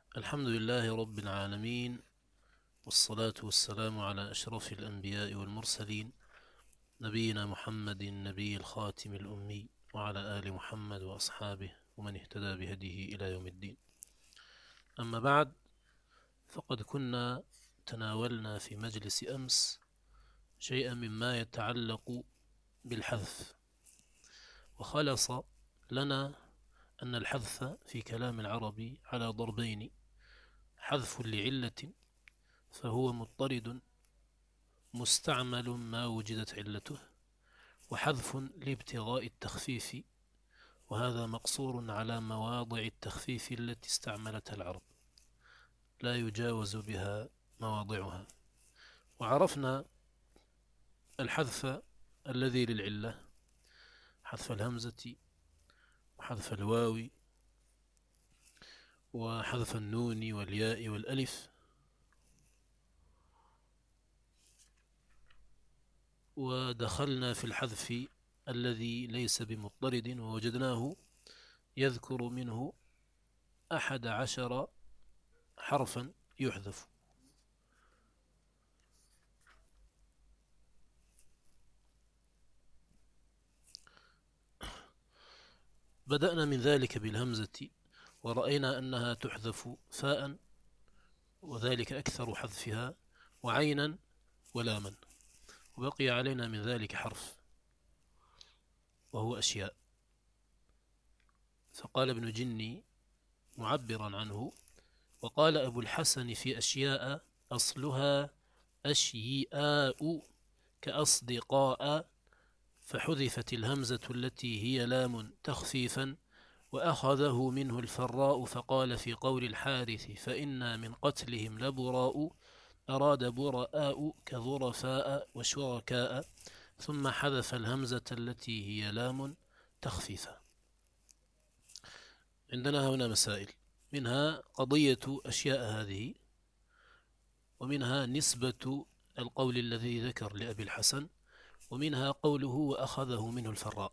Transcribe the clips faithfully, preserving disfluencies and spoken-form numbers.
الحمد لله رب العالمين، والصلاة والسلام على أشرف الأنبياء والمرسلين، نبينا محمد النبي الخاتم الأمي، وعلى آل محمد وأصحابه ومن اهتدى بهديه إلى يوم الدين. أما بعد، فقد كنا تناولنا في مجلس أمس شيئا مما يتعلق بالحذف، وخلص لنا أن الحذف في كلام العربي على ضربين: حذف لعلة فهو مضطرد مستعمل ما وجدت علته، وحذف لابتغاء التخفيف، وهذا مقصور على مواضع التخفيف التي استعملتها العرب، لا يجاوز بها مواضعها. وعرفنا الحذف الذي للعلة: حذف الهمزة، وحذف الواو، وحذف النون والياء والألف. ودخلنا في الحذف الذي ليس بمضطرد، ووجدناه يذكر منه أحد عشر حرفا يحذف. بدأنا من ذلك بالهمزة، ورأينا أنها تحذف فاء، وذلك أكثر حذفها، وعينا ولاما، وبقي علينا من ذلك حرف وهو أشياء. فقال ابن جني معبرا عنه: وقال أبو الحسن في أشياء أصلها أشياء كأصدقاء، فحذفت الهمزة التي هي لام تخفيفا، وأخذه منه الفراء، فقال في قول الحارث: فإنا من قتلهم لبراء، أراد براء كظرفاء وشركاء، ثم حذف الهمزة التي هي لام تخفيفا. عندنا هنا مسائل، منها قضية أشياء هذه، ومنها نسبة القول الذي ذكر لأبي الحسن، ومنها قوله وأخذه منه الفراء،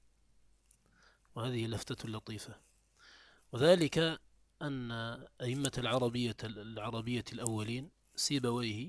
وهذه لفتة لطيفة. وذلك أن أئمة العربية العربية الأولين سيبويه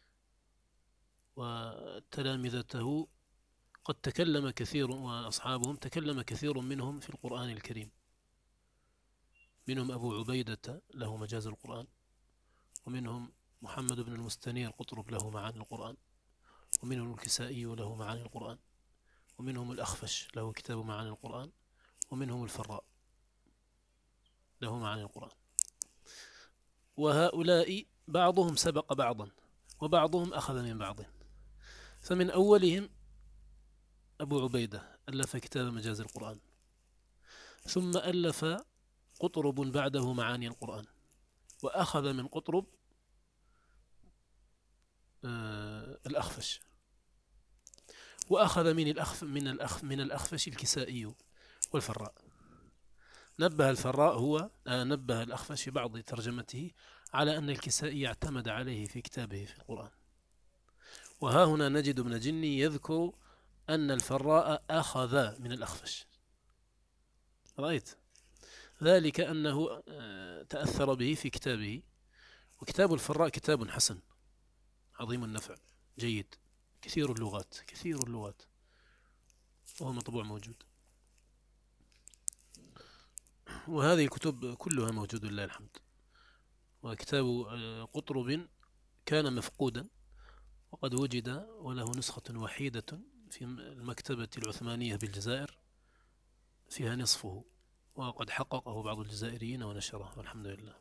وتلامذته قد تكلم كثير، وأصحابهم تكلم كثير منهم في القرآن الكريم، منهم أبو عبيدة له مجاز القرآن، ومنهم محمد بن المستنير قطرب له معاني القرآن، ومنهم الكسائي له معاني القرآن، ومنهم الأخفش له كتاب معاني القرآن، ومنهم الفراء له معاني القرآن. وهؤلاء بعضهم سبق بعضا، وبعضهم أخذ من بعض. فمن أولهم أبو عبيدة ألف كتاب مجاز القرآن، ثم ألف قطرب بعده معاني القرآن، وأخذ من قطرب آه الأخفش، وأخذ من الأخف من الأخ من الأخفش الكسائي والفراء. نبه الفراء هو آه نبه الأخفش في بعض ترجمته على أن الكسائي اعتمد عليه في كتابه في القرآن. وها هنا نجد ابن جني يذكر أن الفراء أخذ من الأخفش. رأيت ذلك أنه تأثر به في كتابه، وكتاب الفراء كتاب حسن عظيم النفع جيد كثير اللغات كثير اللغات وهو مطبوع موجود، وهذه الكتب كلها موجودة لله الحمد. وكتاب قطرب كان مفقودا، وقد وجد وله نسخة وحيدة في المكتبة العثمانية بالجزائر فيها نصفه، وقد حققه بعض الجزائريين ونشره والحمد لله.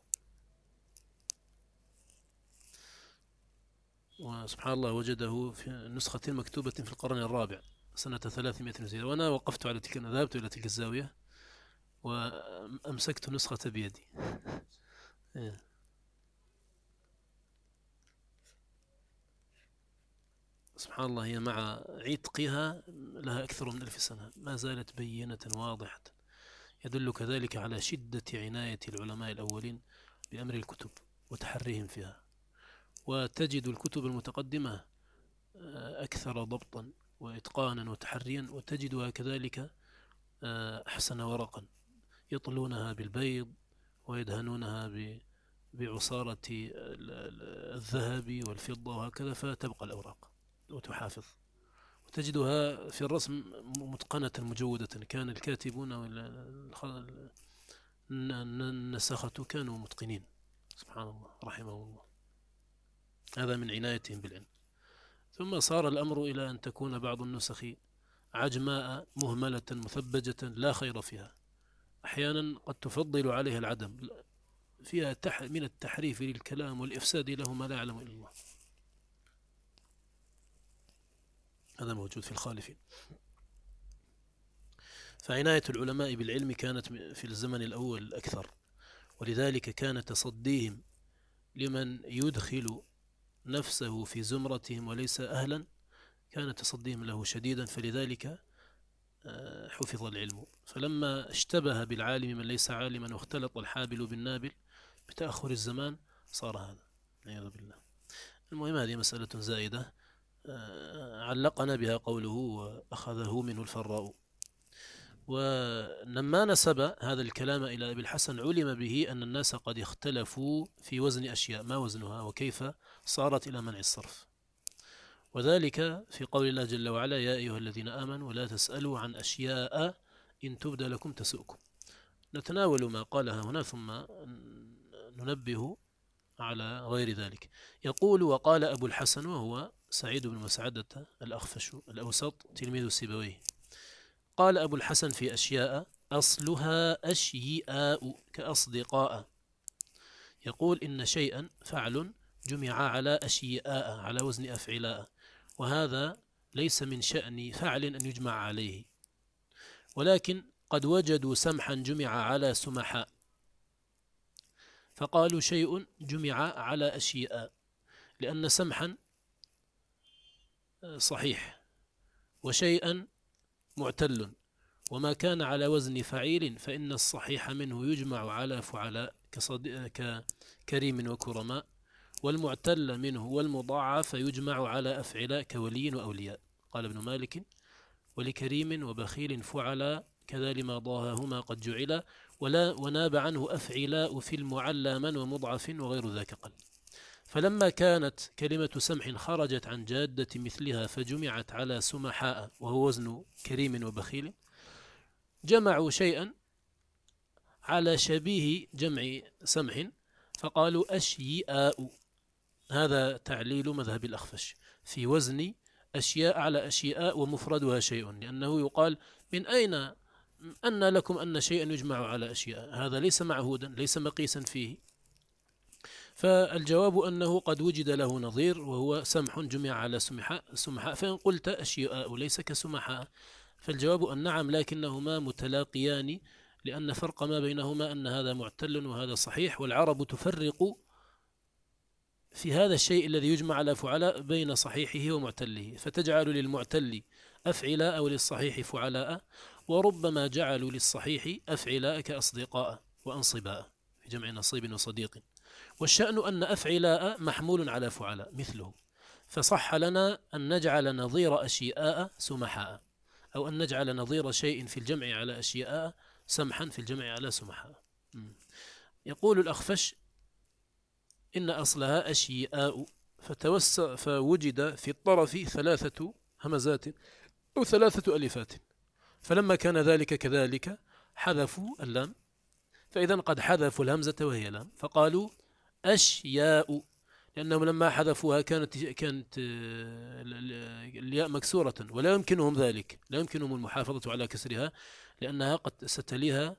وسبحان الله وجده في نسخة مكتوبة في القرن الرابع سنة ثلاثمائة وزيادة، وأنا وقفت على تلك، ذهبت إلى تلك الزاوية وأمسكت نسخة بيدي. سبحان الله، هي مع عتقها لها أكثر من ألف سنة ما زالت بينة واضحة، يدل كذلك على شدة عناية العلماء الأولين بأمر الكتب وتحريهم فيها. وتجد الكتب المتقدمة أكثر ضبطا وإتقانا وتحريا، وتجدها كذلك أحسن ورقا، يطلونها بالبيض ويدهنونها بعصارة الذهب والفضة وهكذا، فتبقى الأوراق وتحافظ، وتجدها في الرسم متقنة مجودة. كان الكاتبون والنسخة كانوا متقنين، سبحان الله رحمه الله. هذا من عنايتهم بالعلم. ثم صار الأمر إلى أن تكون بعض النسخ عجماء مهملة مثبجة لا خير فيها، أحيانا قد تفضل عليها العدم، فيها من التحريف للكلام والإفساد له ما لا يعلم إلا الله. هذا موجود في الخالفين. فعناية العلماء بالعلم كانت في الزمن الأول أكثر، ولذلك كان تصديهم لمن يدخل نفسه في زمرتهم وليس أهلا، كان تصديهم له شديدا، فلذلك حفظ العلم. فلما اشتبه بالعالم من ليس عالما واختلط الحابل بالنابل بتأخر الزمان صار هذا، نعوذ بالله. المهم هذه مسألة زائدة علقنا بها قوله وأخذه منه الفراء. ولما نسب هذا الكلام إلى أبي الحسن علم به أن الناس قد اختلفوا في وزن أشياء، ما وزنها وكيف صارت إلى منع الصرف، وذلك في قول الله جل وعلا: يا أيها الذين آمنوا ولا تسألوا عن أشياء إن تبد لكم تسؤكم. نتناول ما قالها هنا ثم ننبه على غير ذلك. يقول: وقال أبو الحسن، وهو سعيد بن مسعدة الأخفش الأوسط تلميذ سيبويه، قال أبو الحسن في أشياء: أصلها أشياء كأصدقاء. يقول: إن شيئا فعل جمع على أشياء على وزن أفعلاء، وهذا ليس من شأن فعل أن يجمع عليه، ولكن قد وجدوا سمحا جمع على سمحاء، فقالوا شيء جمع على أشياء، لأن سمحا صحيح وشيئا معتل، وما كان على وزن فعيل فإن الصحيح منه يجمع على فعلاء ككريم وكرماء، والمعتل منه والمضاعف يجمع على أفعلاء كولي وأولياء. قال ابن مالك: ولكريم وبخيل فعلاء كذا لما ضاههما قد جعلا، ولا وناب عنه أفعلاء في المعلى من ومضعف وغير ذاك قل. فلما كانت كلمة سمح خرجت عن جادة مثلها فجمعت على سمحاء وهو وزن كريم وبخيل، جمعوا شيئا على شبيه جمع سمح فقالوا أشياء. هذا تعليل مذهب الأخفش في وزن أشياء على أشياء ومفردها شيء، لأنه يقال: من أين أن لكم أن شيئا يجمع على أشياء؟ هذا ليس معهودا، ليس مقيسا فيه. فالجواب أنه قد وجد له نظير وهو سمح جمع على سمحاء سمحاء، فإن قلت أشياء ليس كسمحاء، فالجواب أن نعم، لكنهما متلاقيان، لأن فرق ما بينهما أن هذا معتل وهذا صحيح، والعرب تفرق في هذا الشيء الذي يجمع على فعلاء بين صحيحه ومعتله، فتجعل للمعتل أفعلاء وللصحيح فعلاء، وربما جعلوا للصحيح أفعلاء كأصدقاء وأنصباء في جمع نصيب وصديق. والشأن أن أفعلاء محمول على فعلاء مثله، فصح لنا أن نجعل نظير أشياء سمحاء، أو أن نجعل نظير شيء في الجمع على أشياء سمحا في الجمع على سمحاء. يقول الأخفش: إن أصلها أشياء، فتوسع فوجد في الطرف ثلاثة همزات أو ثلاثة ألفات، فلما كان ذلك كذلك حذفوا اللام، فإذا قد حذفوا الهمزة وهي لام فقالوا أشياء، لأنهم لما حذفوها كانت كانت الياء مكسورة، ولا يمكنهم ذلك، لا يمكنهم المحافظة على كسرها لأنها قد ستليها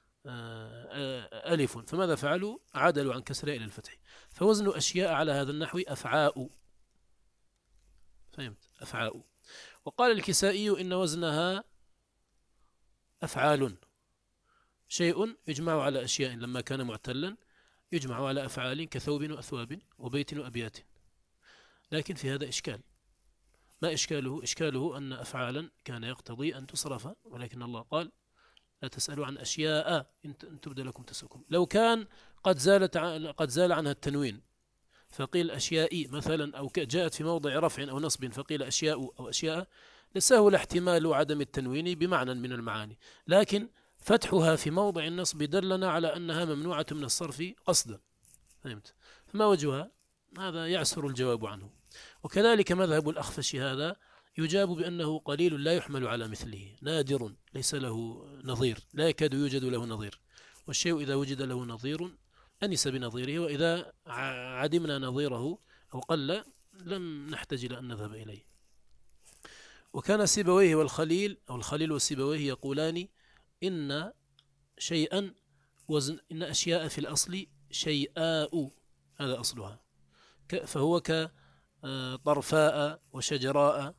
ألف، فماذا فعلوا؟ عدلوا عن كسرها إلى الفتح، فوزن أشياء على هذا النحو أفعاء. فهمت؟ أفعاء. وقال الكسائي: إن وزنها أفعال، شيء يجمع على أشياء لما كان معتلا يجمع على أفعال كثوب وأثواب وبيت وأبيات. لكن في هذا إشكال. ما إشكاله؟ إشكاله أن أفعالا كان يقتضي أن تصرف، ولكن الله قال: لا تسألوا عن أشياء إن تبد لكم تسؤكم. لو كان قد زالت قد زال عنها التنوين فقيل أشياء مثلا، أو جاءت في موضع رفع أو نصب فقيل أشياء أو أشياء، لسهل احتمال عدم التنوين بمعنى من المعاني، لكن فتحها في موضع النصب دلنا على أنها ممنوعة من الصرف قصدا، فهمت؟ فما وجهها؟ هذا يعسر الجواب عنه. وكذلك مذهب الأخفش هذا يجاب بأنه قليل لا يحمل على مثله، نادر ليس له نظير، لا يكاد يوجد له نظير، والشيء إذا وجد له نظير أنس بنظيره، وإذا عدمنا نظيره أو قل لم نحتاج إلى أن نذهب إليه. وكان سيبويه والخليل أو الخليل وسيبويه يقولان إن شيئا وزن إن أشياء في الأصل شيئاء، هذا أصلها، فهو كطرفاء وشجراء،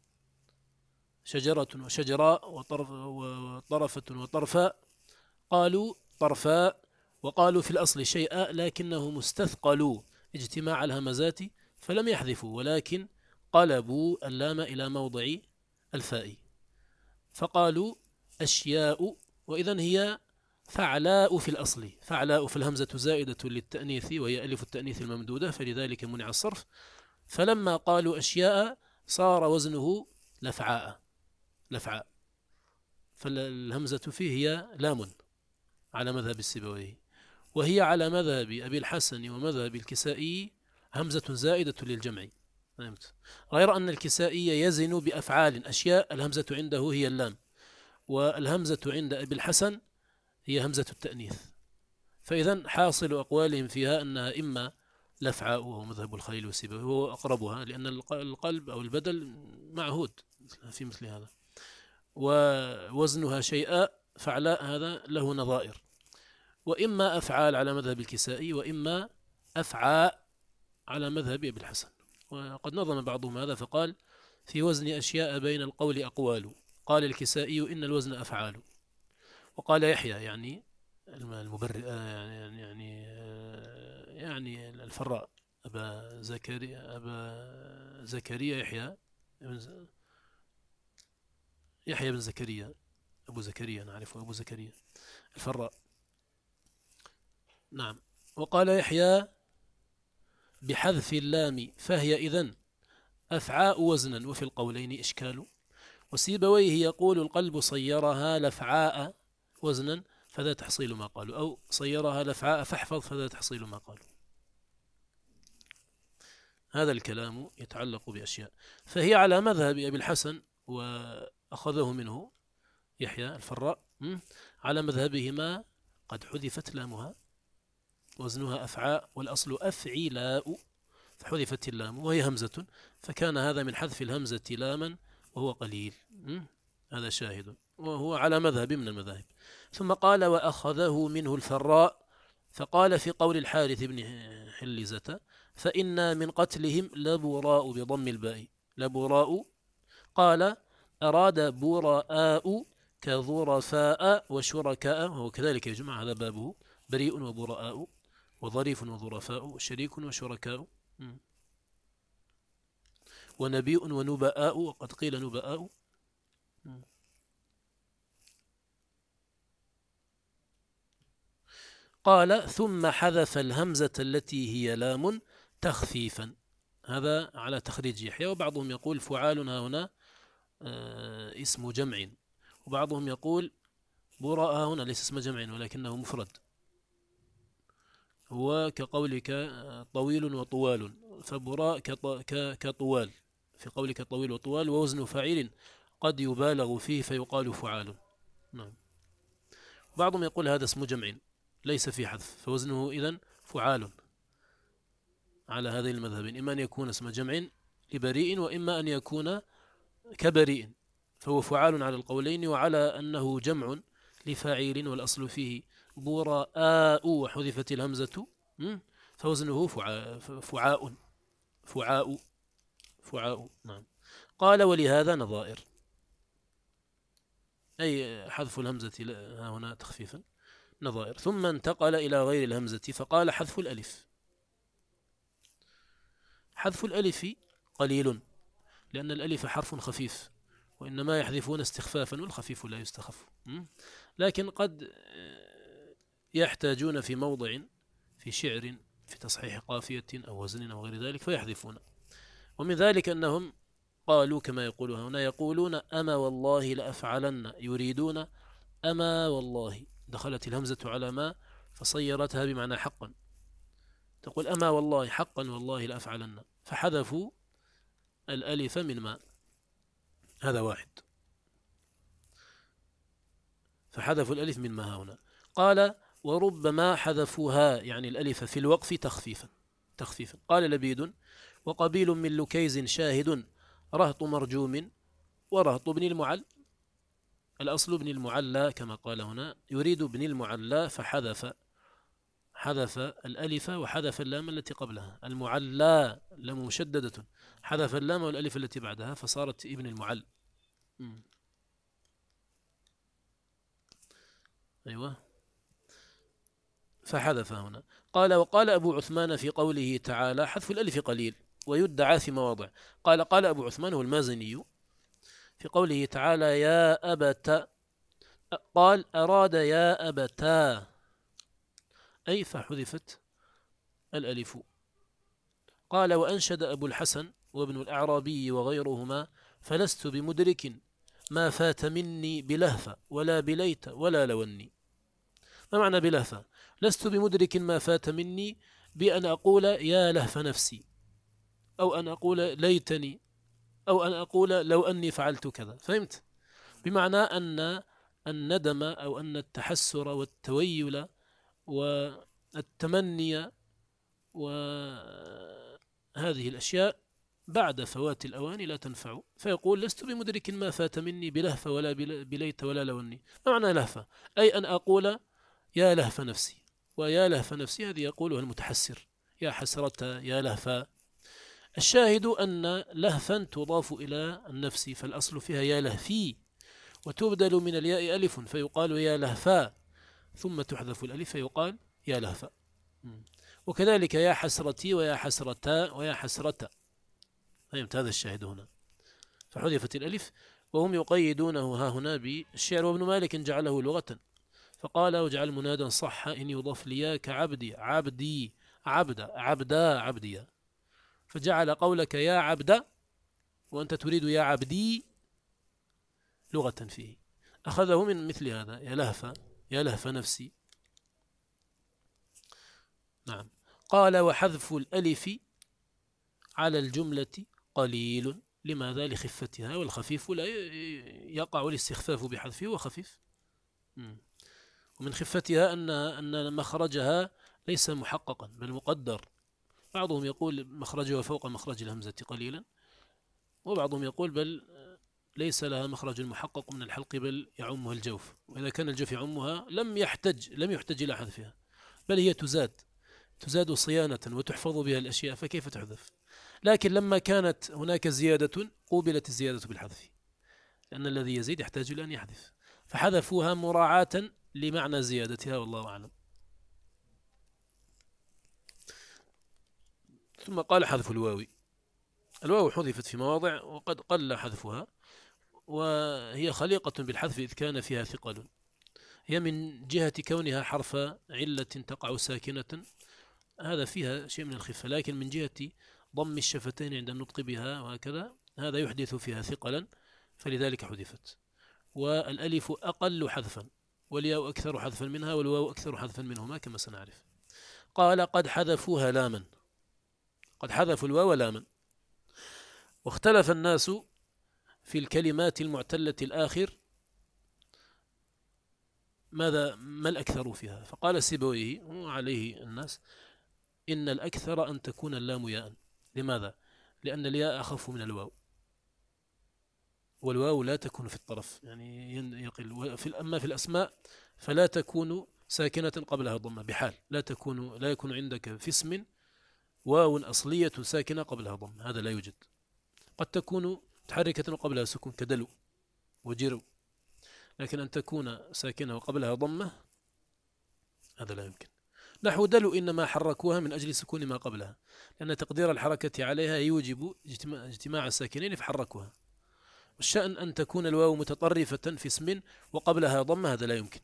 شجرة وشجراء وطرف وطرفة وطرفاء، قالوا طرفاء وقالوا في الأصل شيئاء، لكنهم استثقلوا اجتماع الهمزات فلم يحذفوا، ولكن قلبوا اللام إلى موضع الفاء فقالوا أشياء، وإذن هي فعلاء في الأصل، فعلاء في الهمزة زائدة للتأنيث وهي ألف التأنيث الممدودة فلذلك منع الصرف، فلما قالوا أشياء صار وزنه لفعاء، لفعاء، فالهمزة فيه هي لام على مذهب السيبويه، وهي على مذهب أبي الحسن ومذهب الكسائي همزة زائدة للجمع، فهمت؟ غير أن الكسائي يزن بأفعال أشياء الهمزة عنده هي اللام، والهمزة عند أبي الحسن هي همزة التأنيث، فإذا حاصل أقوالهم فيها أنها إما لفعاء وهو مذهب الخليل والسيبويه وهو أقربها، لأن القلب أو البدل معهود في مثل هذا، ووزنها شيئاء فعلاء هذا له نظائر، وإما أفعال على مذهب الكسائي وإما أفعاء على مذهب أبي الحسن. وقد نظم بعضهم هذا فقال في وزن أشياء بين القول أقوال، قال الكسائي إن الوزن أفعال، وقال يحيى يعني المبرئ يعني يعني يعني الفراء أبا زكريا أبا زكريا يحيى يحيى بن زكريا أبو زكريا نعرفه أبو زكريا الفراء، نعم. وقال يحيى بحذف اللام فهي إذن أفعاء وزنا وفي القولين إشكال، وسيبويه يقول القلب صيرها لفعاء وزنا فذا تحصيل ما قالوا، أو صيرها لفعاء فاحفظ فذا تحصيل ما قالوا. هذا الكلام يتعلق بأشياء، فهي على مذهب أبي الحسن وأخذه منه يحيى الفراء على مذهبهما قد حذفت لامها وزنها أفعاء والأصل أفعلاء فحذفت اللام وهي همزة، فكان هذا من حذف الهمزة لاما وهو قليل، هذا شاهد وهو على مذهب من المذاهب. ثم قال وأخذه منه الفراء، فقال في قول الحارث بن حلزة فإنا من قتلهم لبراء بضم الباء، لبراء، قال أراد براء كظرفاء وشركاء، وهو كذلك يجمع هذا بابه، بريء وبراء وظريف وظرفاء وشريك وشركاء ونبيء ونباء، وقد قيل نباء. قال ثم حذف الهمزة التي هي لام تخفيفا، هذا على تخريج يحيى، وبعضهم يقول فعال هنا اسم جمع، وبعضهم يقول براء هنا ليس اسم جمع ولكنه مفرد، هو كقولك طويل وطوال، فبراء كطوال في قولك طويل وطوال، ووزن فاعل قد يبالغ فيه فيقال فعال. نعم. بعضهم يقول هذا اسم جمع ليس في حذف فوزنه إذن فعال على هذه المذهبين، إما أن يكون اسم جمع لبريء وإما أن يكون كبريء، فهو فعال على القولين، وعلى أنه جمع لفاعل والأصل فيه براء وحذفت الهمزة فوزنه فعاء فعاء فعاء فعاء. نعم. قال ولهذا نظائر، أي حذف الهمزة هنا تخفيفا نظائر. ثم انتقل إلى غير الهمزة فقال حذف الألف، حذف الألف قليل لأن الألف حرف خفيف، وإنما يحذفون استخفافا والخفيف لا يستخف، لكن قد يحتاجون في موضع في شعر في تصحيح قافية أو وزن أو غير ذلك فيحذفون، ومن ذلك أنهم قالوا كما يقولون هنا، يقولون أما والله لأفعلن، يريدون أما والله، دخلت الهمزة على ما فصيرتها بمعنى حقا، تقول أما والله حقا والله لأفعلن، فحذفوا الألف من ما، هذا واحد، فحذفوا الألف من ما هنا. قال وربما حذفوها يعني الألف في الوقف تخفيفا تخفيفا. قال لبيد وقبيل من لكيز شاهد رهط مرجوم ورهط ابن المعل. الأصل ابن المعلى كما قال هنا، يريد ابن المعلى فحذف حذف الألف وحذف اللام التي قبلها. المعلى لام مشددة، حذف اللام والألف التي بعدها فصارت ابن المعل. م. أيوة، فحذف هنا. قال وقال أبو عثمان في قوله تعالى حذف الألف قليل ويدعى في مواضع. قال قال أبو عثمان هو المازني في قوله تعالى يا أبت، قال أراد يا أبتا، أي فحذفت الألف. قال وأنشد أبو الحسن وابن الأعرابي وغيرهما فلست بمدرك ما فات مني بلهفة ولا بليت ولا لوني. ما معنى بلهفة؟ لست بمدرك ما فات مني بأن أقول يا لهف نفسي، أو أن أقول ليتني، أو أن أقول لو أني فعلت كذا. فهمت؟ بمعنى أن الندم أو أن التحسر والتويل والتمني وهذه الأشياء بعد فوات الأوان لا تنفع، فيقول لست بمدرك ما فات مني بلهفة ولا بليت ولا لوني. ما معنى لهفة؟ أي أن أقول يا لهف نفسي، ويا لهف نفسي هذه يقولها المتحسر، يا حسرة يا لهفا. الشاهد أن لهفا تضاف إلى النفس، فالأصل فيها يا لهفي، وتبدل من الياء ألف فيقال يا لهفا، ثم تحذف الألف فيقال يا لهفا. وكذلك يا حسرتي ويا حسرتا ويا حسرتا. فهمت؟ هذا الشاهد هنا، فحذفت الألف. وهم يقيدونه ها هنا بالشعر، وابن مالك جعله لغة فقال وجعل منادا صح إن يضاف لي كعبدي عبدي عبد عبدا عبديا، فجعل قولك يا عبد وأنت تريد يا عبدي لغة فيه. أخذه من مثل هذا يا لهف يا لهف نفسي. نعم. قال وحذف الألف على الجملة قليل. لماذا؟ لخفتها، والخفيف لا يقع الاستخفاف بحذفه وخفيف. ومن خفتها أن أن مخرجها ليس محققا بل مقدر. بعضهم يقول مخرجها فوق مخرج الهمزة قليلا، وبعضهم يقول بل ليس لها مخرج محقق من الحلق بل يعمها الجوف، وإذا كان الجوف يعمها لم يحتج لم يحتج إلى حذفها، بل هي تزاد تزاد صيانة وتحفظ بها الأشياء، فكيف تحذف؟ لكن لما كانت هناك زيادة قوبلت الزيادة بالحذف، لأن الذي يزيد يحتاج إلى أن يحذف، فحذفوها مراعاة لمعنى زيادتها، والله أعلم. ثم قال حذف الواو. الواو حذفت في مواضع وقد قل حذفها، وهي خليقة بالحذف إذ كان فيها ثقل. هي من جهة كونها حرف علة تقع ساكنة، هذا فيها شيء من الخفة، لكن من جهة ضم الشفتين عند النطق بها وهكذا هذا يحدث فيها ثقلا، فلذلك حذفت. والألف أقل حذفا، والياء أكثر حذفا منها، والواو أكثر حذفا منهما كما سنعرف. قال قد حذفوها لاما، قد حذفوا الواو لاما. واختلف الناس في الكلمات المعتلة الآخر ماذا ما الأكثر فيها، فقال سيبويه وعليه الناس إن الأكثر أن تكون اللام ياء. لماذا؟ لأن الياء أخف من الواو، والواو لا تكون في الطرف يعني يقل. في أما في الأسماء فلا تكون ساكنة قبلها ضمة بحال، لا تكون لا يكون عندك في اسم واو أصلية ساكنة قبلها ضمة، هذا لا يوجد. قد تكون متحركة قبلها سكون كدلو وجرو، لكن أن تكون ساكنة وقبلها ضمة هذا لا يمكن. نحو دلو إنما حركوها من أجل سكون ما قبلها، لأن تقدير الحركة عليها يوجب اجتماع, اجتماع الساكنين فحركوها. والشأن أن تكون الواو متطرفة في اسم وقبلها ضمة هذا لا يمكن،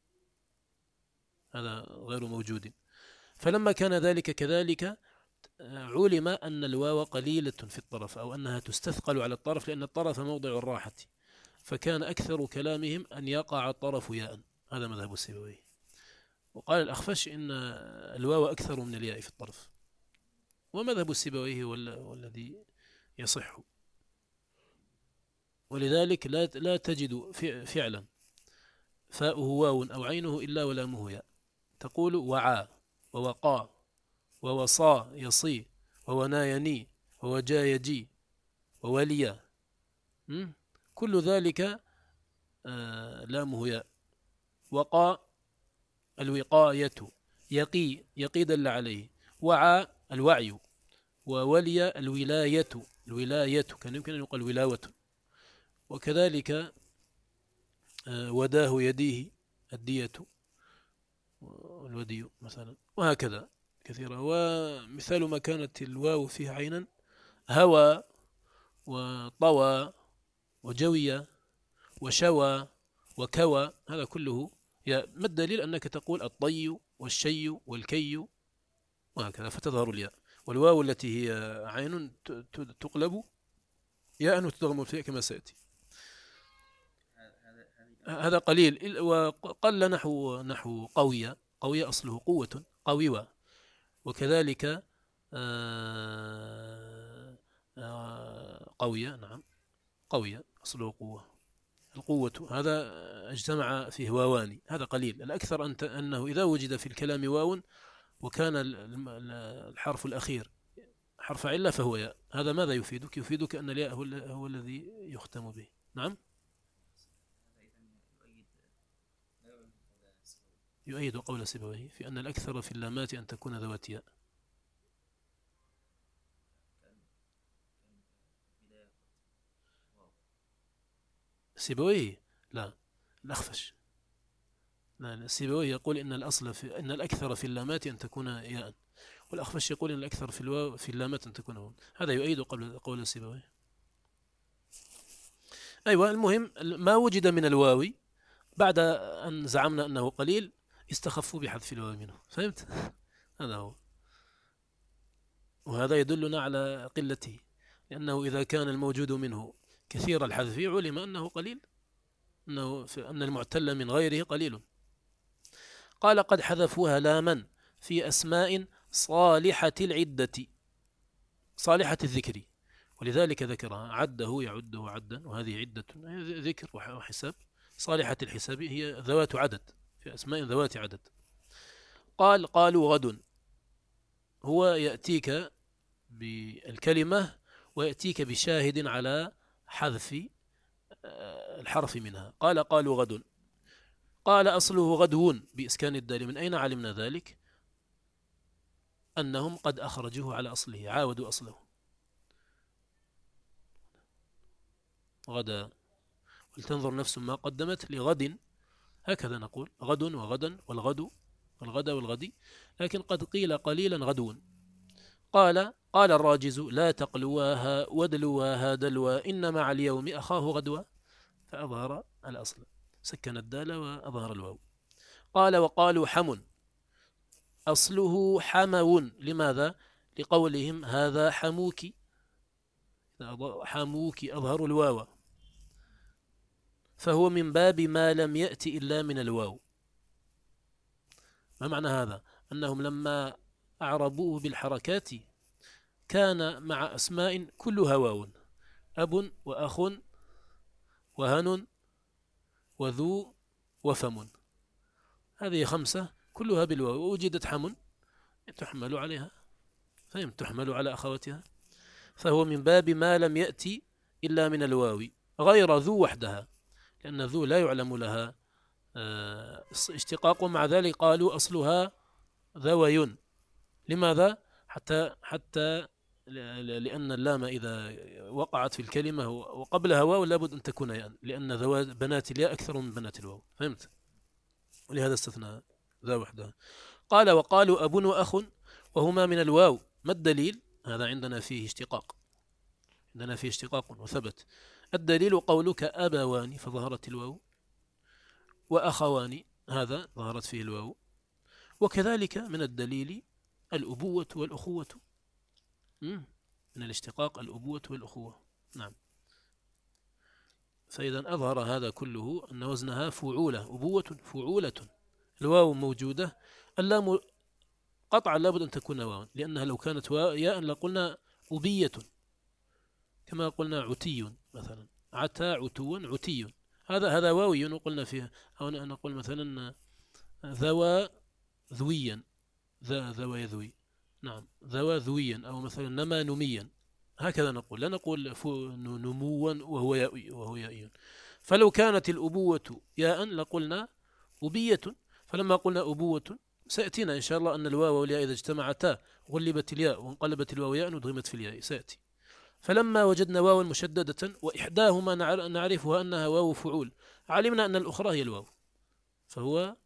هذا غير موجود. فلما كان ذلك كذلك علم أن الواو قليلة في الطرف، أو أنها تستثقل على الطرف، لأن الطرف موضع الراحة، فكان أكثر كلامهم أن يقع الطرف ياء. هذا مذهب السيبويه. وقال الأخفش إن الواو أكثر من الياء في الطرف، ومذهب السيبويه هو الذي يصح. ولذلك لا لا تجد فعلا فاؤه واو أو عينه إلا ولامه ياء. تقول وعى ووقى ووصى يصي وونا يني ووجا يجي ووليا، كل ذلك آه لامه ياء. وقى الوقاية، يقي يقي دل عليه، وعى الوعي، وولي الولاية الولاية كان يمكن أن يقال ولاوة. وكذلك آه وداه يديه الدية الودي مثلا، وهكذا كثيرا. ومثال ما كانت الواو فيه عينا هوى وطوى وجوي وشوى وكوى، هذا كله ياء. ما الدليل؟ أنك تقول الطي والشي والكي وهكذا فتظهر الياء. والواو التي هي عين تقلب ياء وتضغم فيها كما سيأتي. هذا قليل. وقل نحو نحو قوية. قوية أصله قوة، قويوة. وكذلك قوية، نعم قوية أصله قوة. القوة هذا اجتمع فيه واوان، هذا قليل. الأكثر أنت أنه إذا وجد في الكلام واو وكان الحرف الأخير حرف علة فهو ياء. هذا ماذا يفيدك؟ يفيدك أن الياء هو, هو الذي يختم به. نعم، يؤيد قول سيبويه في أن الأكثر في اللامات أن تكون ذوات ياء. سيبويه لا، الأخفش. لا، سيبويه يقول إن الأصل في أن الأكثر في اللامات أن تكون ياء، والأخفش يقول إن الأكثر في الواو في اللامات أن تكون واو. هذا يؤيد قبل قول سيبويه. أيوة، المهم ما وجد من الواو بعد أن زعمنا أنه قليل استخفوا بحذف الواو منه. فهمت؟ هذا هو. وهذا يدلنا على قلته، لأنه إذا كان الموجود منه كثير الحذف علم أنه قليل، أنه أن المعتل من غيره قليل. قال قد حذفوها لاما في أسماء صالحة العدة، صالحة الذكر، ولذلك ذكرها. عده يعده عدا، وهذه عدة ذكر وحساب. صالحة الحساب هي ذوات عدد، في أسماء ذوات عدد. قال قالوا غد، هو يأتيك بالكلمة ويأتيك بشاهد على حذف الحرف منها. قال قالوا غد. قال أصله غدون بإسكان الدال. من أين علمنا ذلك؟ أنهم قد أخرجوه على أصله، عاودوا أصله. غدا ولتنظر نفس ما قدمت لغد، هكذا نقول غد وغدا والغد والغدا والغدي، لكن قد قيل قليلا غدون. قال قال الراجز لا تقلواها ودلواها دلوا إن مع اليوم أخاه غدوا، فأظهر الأصل، سكن الدال وأظهر الواو. قال وقالوا حم، أصله حمو. لماذا؟ لقولهم هذا حموك، حموك أظهر الواو، فهو من باب ما لم يأتي إلا من الواو. ما معنى هذا؟ أنهم لما أعربوه بالحركات كان مع أسماء كلها واو، أب وأخ وهن وذو وفم، هذه خمسة كلها بالواو. ووجدت حم تحمل عليها، فهم، تحمل على أخواتها، فهو من باب ما لم يأتي إلا من الواو، غير ذو وحدها، لأن ذو لا يعلم لها اشتقاق. مع ذلك قالوا أصلها ذوي. لماذا؟ حتى حتى لأن اللام إذا وقعت في الكلمة وقبلها واو لابد أن تكون ياء، لأن ذوات بنات الياء أكثر من بنات الواو. فهمت؟ ولهذا استثنى ذا وحدها. قال وقالوا أب وأخ وهما من الواو. ما الدليل؟ هذا عندنا فيه اشتقاق، عندنا فيه اشتقاق وثبت. الدليل قولك أبوان فظهرت الواو، وأخوان هذا ظهرت فيه الواو. وكذلك من الدليل الأبوة والأخوة، من الاشتقاق الأبوة والأخوة. نعم. فإذا أظهر هذا كله أن وزنها فعولة، أبوة فعولة، الواو موجودة، اللام قطعا لابد أن تكون واوا، لأنها لو كانت ياء لقلنا أبية، كما قلنا عتي مثلا، عتى عتوا عتي، هذا هذا واوي وقلنا فيها، أو نقول مثلا ذوى ذويا، ذا ذوى يذوي، نعم ذوى ذويا، أو مثلا نما نميا، هكذا نقول، لا نقول نموا وهو يائي وهو يائي. فلو كانت الأبوة ياء لقلنا أبية، فلما قلنا أبوة سيأتينا إن شاء الله أن الواو والياء إذا اجتمعتا غلبت الياء وانقلبت الواو ياء ودغمت في الياء، سيأتي. فلما وجدنا واوا مشددة وإحداهما نعرفها أنها واو فعول، علمنا أن الأخرى هي الواو، فهو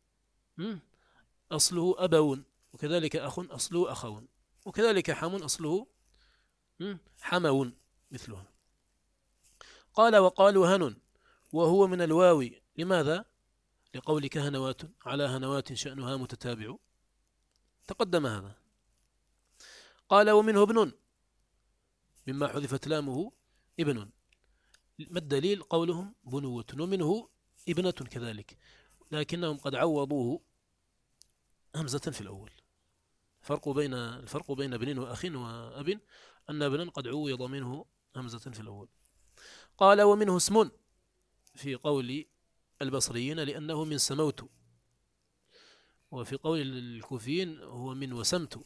أصله أبون، وكذلك أخ أصله أخون، وكذلك حم أصله حمون مثلها. قال وقالوا هن وهو من الواو، لماذا؟ لقولك هنوات، على هنوات شأنها متتابع، تقدم هذا. قال ومنه ابن، مما حذفت لامه ابن، ما الدليل؟ قولهم بنوة، ومنه ابنة كذلك، لكنهم قد عوضوه همزة في الأول. فرق بين الفرق بين ابن وأخ وأب أن ابنا قد عوض منه همزة في الأول. قال ومنه اسم في قول البصريين لأنه من سموت، وفي قول الكوفيين هو من وسمت.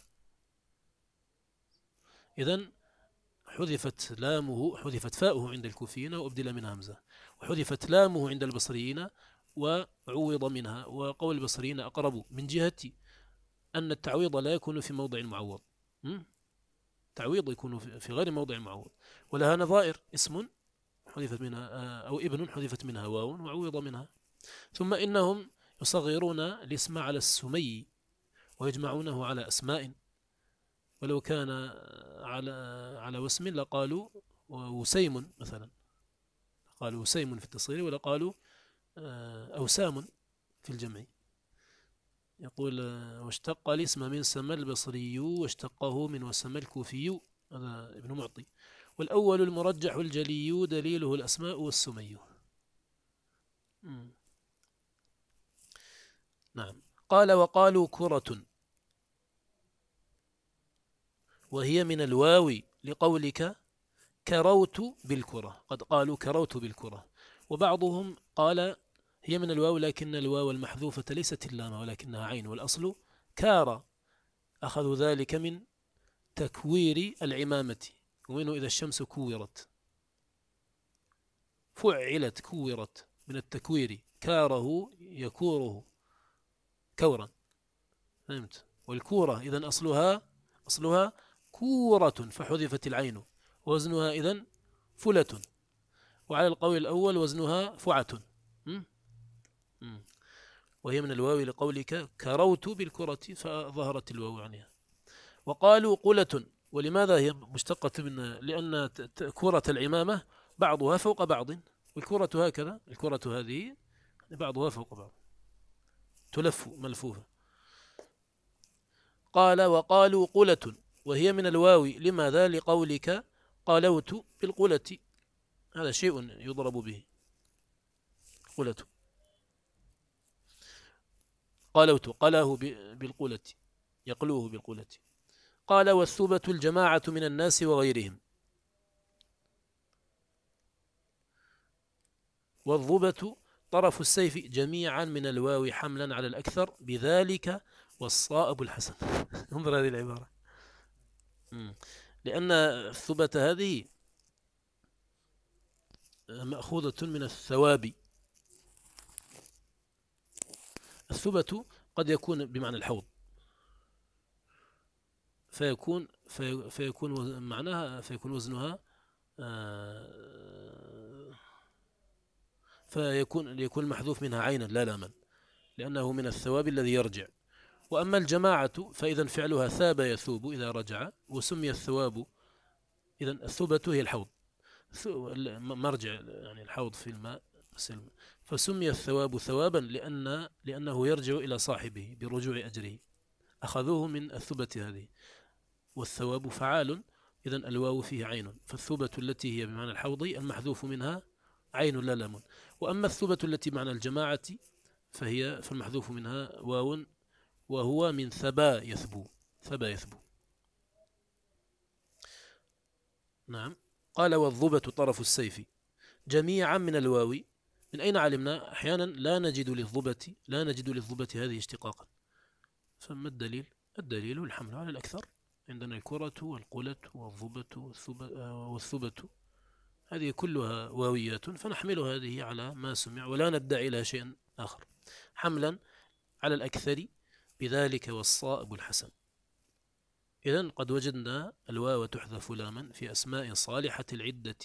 إذن حذفت لامه، حذفت فاؤه عند الكوفيين وأبدل من همزة، وحذفت لامه عند البصريين وعوض منها. وقول البصريين أقرب من جهة أن التعويض لا يكون في موضع معوض، تعويض يكون في غير موضع معوض. ولها نظائر، اسم حذفت منها أو ابن حذفت منها واو وعوض منها. ثم إنهم يصغرون الاسم على السمي ويجمعونه على أسماء، ولو كان على على وسم لقالوا وسيم مثلا، قالوا وسيم في التصغير، ولا قالوا أوسام في الجمع. يقول واشتق الاسم من سمى البصري واشتقه من وسمى الكوفي، هذا ابن معطي. والأول المرجح الجلي دليله الأسماء والسمي. نعم. قال وقالوا كرة، وهي من الواو لقولك كروت بالكرة، قد قالوا كروت بالكرة. وبعضهم قال هي من الواو لكن الواو المحذوفة ليست اللام ولكنها عين، والأصل كار، أخذوا ذلك من تكوير العمامة، ومنه إذا الشمس كورت، فعلت كورت من التكوير، كاره يكوره كورا، فهمت؟ والكورة إذن أصلها أصلها كورة فحذفت العين، وزنها إذن فلة، وعلى القول الأول وزنها فعة، وهي من الواو لقولك كروت بالكرة فظهرت الواو عنها. وقالوا قلة، ولماذا هي مشتقة من؟ لأن كرة العمامة بعضها فوق بعض، والكرة هكذا، الكرة هذه بعضها فوق بعض تلف ملفوفة. قال وقالوا قلة، وهي من الواو لماذا؟ لقولك قالوت بالقلة، هذا شيء يضرب به، قلة، قالوت قاله بالقلة، يقلوه بالقلة. قال والثبة الجماعة من الناس وغيرهم، والضبة طرف السيف جميعا من الواو حملا على الأكثر، بذلك والصاء أبو الحسن. انظر هذه العبارة، لأن الثبة هذه مأخوذة من الثواب. الثبة قد يكون بمعنى الحوض، فيكون في فيكون معناها فيكون وزنها فيكون يكون المحذوف منها عينا لا لاما، لأنه من الثواب الذي يرجع. وأما الجماعة فإذا فعلها ثاب يثوب إذا رجع، وسمي الثواب إذا الثبة هي الحوض، مرجع يعني الحوض في الماء، فسمي الثواب ثوابا لأن لأنه يرجع إلى صاحبه برجوع أجره، أخذوه من الثبة هذه. والثواب فعال، إذا الواو فيه عين، فالثبة التي هي بمعنى الحوض المحذوف منها عين لا لام. وأما الثبة التي معنى الجماعة فهي فالمحذوف منها واو وهو من ثبا يثبو، ثبا يثبو. نعم. قال والضبة طرف السيف جميعا من الواو. من أين علمنا؟ أحيانا لا نجد للضبة لا نجد للضبة هذه اشتقاقا، فما الدليل؟ الدليل الحمل على الأكثر. عندنا الكرة والقلة والضبة والثبة، هذه كلها واويات، فنحمل هذه على ما سمع ولا ندعي لها شيئا آخر حملا على الأكثر، بذلك والصائب الحسن. إذن قد وجدنا الواو تحذف لاما في أسماء صالحة العدة،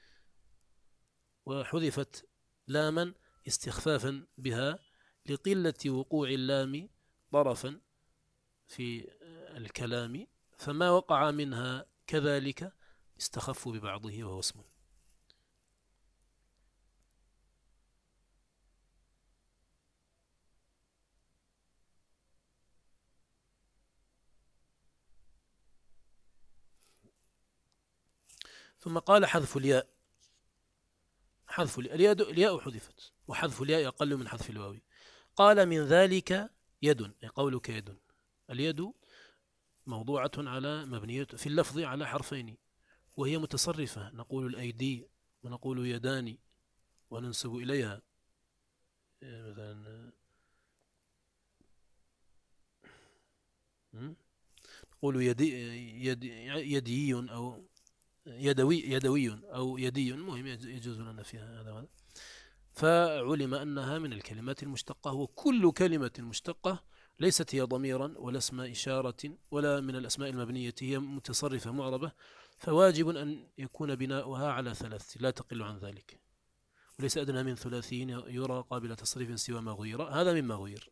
وحذفت لاما استخفافا بها لقلة وقوع اللام طرفا في الكلام، فما وقع منها كذلك استخف ببعضه وهو اسم. ثم قال حذف الياء. حذف الياء، الياء حذفت، وحذف الياء أقل من حذف الواو. قال من ذلك يد، أي قولك يد. اليد موضوعة على مبنية في اللفظ على حرفين، وهي متصرفة، نقول الأيدي ونقول يدان وننسب إليها مثلا، نقول يدي يدي يدي أو يدوي يدوي أو يدي، المهم يجوز لنا فيها هذا وهذا. فعلم أنها من الكلمات المشتقة، وكل كلمة مشتقة ليست هي ضميرا ولا اسم إشارة ولا من الأسماء المبنية، هي متصرفة معربة، فواجب أن يكون بناؤها على ثلاث لا تقل عن ذلك، وليس أدنى من ثلاثين يرى قابل تصريف سوى ما غير، هذا مما غير.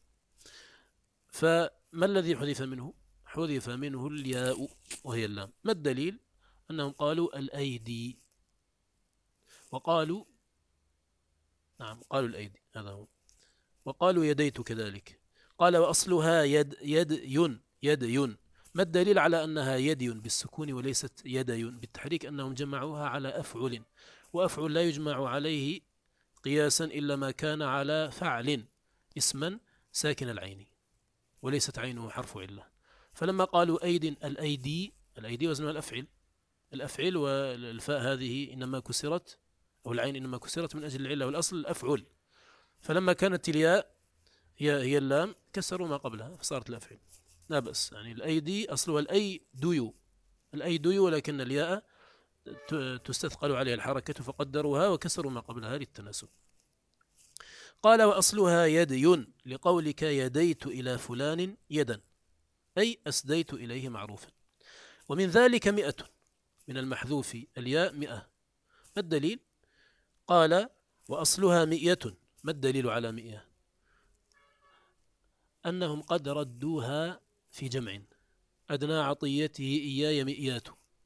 فما الذي حذف منه؟ حذف منه الياء وهي اللام. ما الدليل؟ أنهم قالوا الأيدي، وقالوا نعم قالوا الأيدي، هذا هو، وقالوا يديت كذلك. قال وأصلها يد يد ين يد ين. ما الدليل على أنها يدي بالسكون وليست يدي بالتحريك؟ أنهم جمعوها على أفعل، وأفعل لا يجمع عليه قياسا إلا ما كان على فعل اسما ساكن العين وليست عينه حرف علة. فلما قالوا أيد الأيدي، الأيدي وزنها الأفعل، الأفعل والفاء هذه إنما كسرت، أو العين إنما كسرت من أجل العلة، والأصل الأفعل. فلما كانت الياء هي هي اللام كسروا ما قبلها فصارت الأفعل، لا بأس. يعني الأيدي أصلها الأي ديو، الأي ديو، ولكن الياء تستثقل عليها الحركة فقدروها وكسروا ما قبلها للتناسب. قال وأصلها يدي لقولك يديت إلى فلان يدا، أي أسديت إليه معروفا. ومن ذلك مئة، من المحذوف الياء مئة. ما الدليل؟ قال وأصلها مئة. ما الدليل على مئة؟ أنهم قد ردوها في جمع، أدنى عطيته إياي مئيات،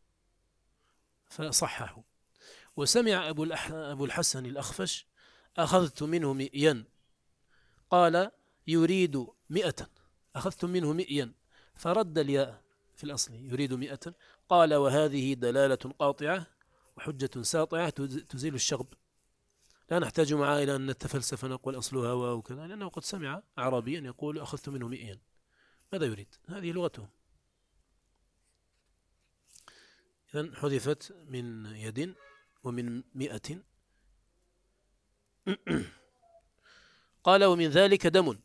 فصححوا. وسمع أبو, أبو الحسن الأخفش أخذت منه مئيا، قال يريد مئة، أخذت منه مئيا، فرد الياء في الأصل يريد مئة. قال وهذه دلالة قاطعة وحجة ساطعة تزيل الشغب، لا نحتاج معها إلى أن نتفلسف ونقول أصلها واو كذا، لأنه قد سمع عربيا يقول أخذت منه مئيا، ماذا يريد؟ هذه لغتهم. إذن حذفت من يد ومن مئة. قال ومن ذلك دم.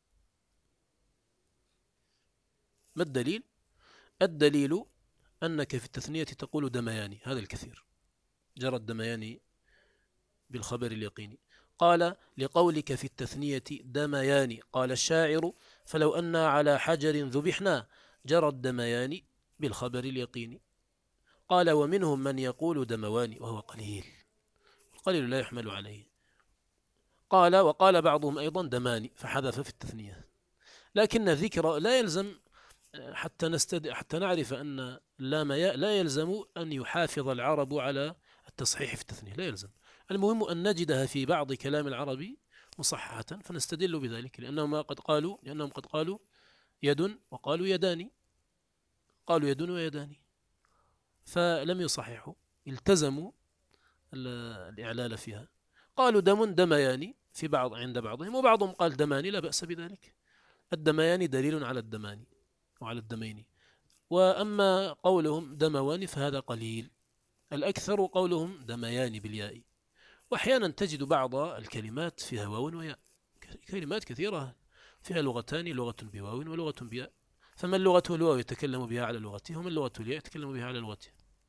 ما الدليل؟ الدليل أنك في التثنية تقول دمياني، هذا الكثير، جرى الدمياني بالخبر اليقيني. قال لقولك في التثنية دمياني، قال الشاعر فلو أنا على حجر ذبحنا جرى الدمياني بالخبر اليقيني. قال ومنهم من يقول دمواني وهو قليل، القليل لا يحمل عليه. قال وقال بعضهم أيضا دماني فحذف في التثنية، لكن ذكر لا يلزم حتى نستد... حتى نعرف أن اللام ياء لا يلزم أن يحافظ العرب على التصحيح في التثنية، لا يلزم. المهم أن نجدها في بعض كلام العربي مصححة فنستدل بذلك، لأنهم قد قالوا لأنهم قد قالوا يد وقالوا يدان، قالوا يد ويدان، فلم يصححوا، التزموا الإعلال فيها. قالوا دم دمياني في بعض عند بعضهم، وبعضهم قال دماني لا بأس بذلك. الدميان دليل على الدمان وعلى الدمين. وأما قولهم دموان فهذا قليل، الأكثر قولهم دميان بالياء. وأحيانا تجد بعض الكلمات فيها واو وياء، كلمات كثيرة فيها لغتان، لغة بواو ولغة بياء، فمن لغته الواو يتكلم بها على لغته، ومن لغته الياء يتكلم بها على لغته.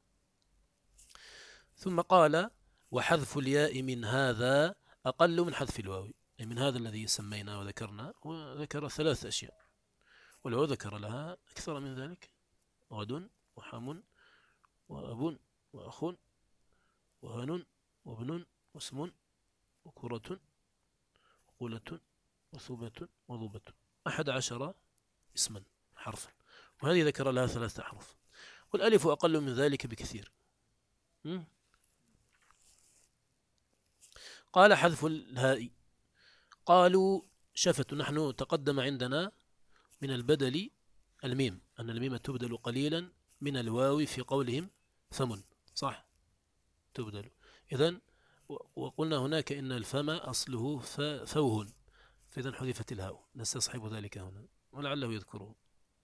ثم قال وحذف الياء من هذا أقل من حذف الواو، أي من هذا الذي سمينا وذكرنا، وذكر ثلاث أشياء، ولو ذكر لها أكثر من ذلك: غد وحم وأب وأخ وهن وابن واسم وكرة وقولة وثوبة وضوبة، أحد عشر اسما حرفا، وهذه ذكر لها ثلاثة أحرف، والألف أقل من ذلك بكثير. قال حذف الهاء. قالوا شفة. نحن تقدم عندنا من البدل الميم، أن الميم تبدل قليلا من الواو في قولهم فم، صح؟ تبدل. إذن وقلنا هناك إن الفم أصله فوه، فإذا حذفت الهاء، نستصحب ذلك هنا ولعله يذكره.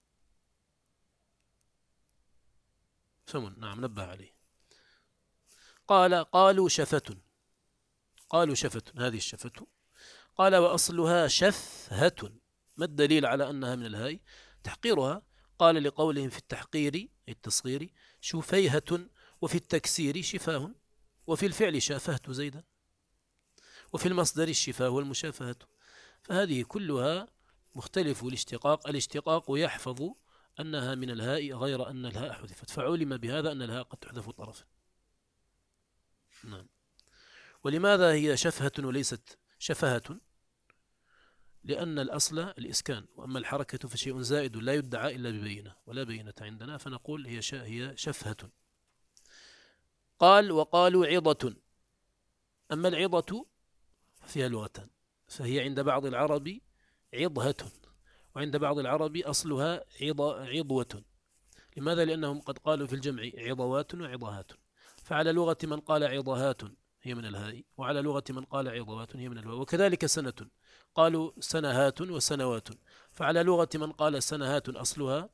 فم، نعم، نبه عليه. قال قالوا شفة. قالوا شفة، هذه الشفة. قال وأصلها شفهة. ما الدليل على أنها من الهاء؟ تحقيرها. قال لقولهم في التحقير التصغير شفيهة، وفي التكسير شفاه، وفي الفعل شافهت زيدا، وفي المصدر الشفاه والمشافهة. فهذه كلها مختلف الاشتقاق. الاشتقاق يحفظ أنها من الهاء غير أن الهاء حذفت، فعلم بهذا أن الهاء قد تحذف طرفا. نعم. ولماذا هي شفهة وليست شفهة؟ لأن الأصل الإسكان، وأما الحركة فشيء زائد لا يدعى إلا ببينة، ولا بينة عندنا، فنقول هي هي شفهة. قال وقالوا عظة. أما العظة فيها لغتان، فهي عند بعض العرب عظهة، وعند بعض العرب أصلها عضوة. لماذا؟ لأنهم قد قالوا في الجمع عضوات وعضهات، فعلى لغة من قال عضهات هي من الهاء، وعلى لغة من قال عضوات هي من الواو. وكذلك سنة، قالوا سنهات وسنوات، فعلى لغة من قال سنهات أصلها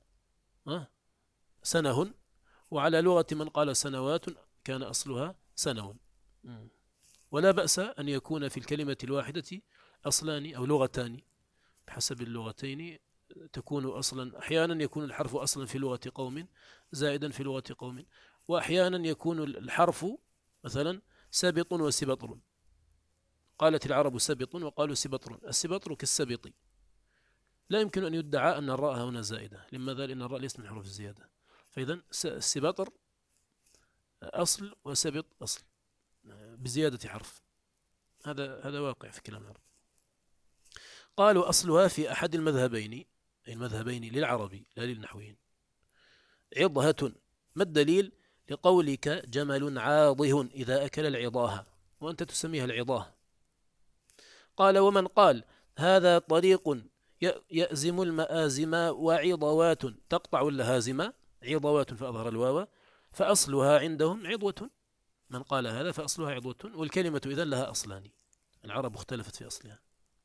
سنه، وعلى لغة من قال سنوات كان أصلها سنو. ولا بأس أن يكون في الكلمة الواحدة أصلان أو لغتان، بحسب اللغتين تكون أصلا. أحيانا يكون الحرف أصلا في لغة قوم زائدا في لغة قوم، وأحيانا يكون الحرف مثلا سبط وسبطر. قالت العرب سبط وقالوا سبطر. السبطر كالسبط، لا يمكن أن يدعى أن الراء هنا زائدة. لماذا؟ لأن الراء ليس من حروف الزيادة. فإذا السبطر أصل وسبط أصل بزيادة حرف. هذا هذا واقع في كلام العرب. قالوا أصلها في أحد المذهبين، أي المذهبين للعربي لا للنحويين، عضهة. ما الدليل؟ لقولك جمل عاضه إذا أكل العضاها، وأنت تسميها العضاه. قال ومن قال هذا طريق يأزم المآزم وعضوات تقطع اللهازم، عضوات فأظهر الواو، فأصلها عندهم عضوة. من قال هذا فأصلها عضوة، والكلمة إذن لها أصلان، العرب اختلفت في أصلها.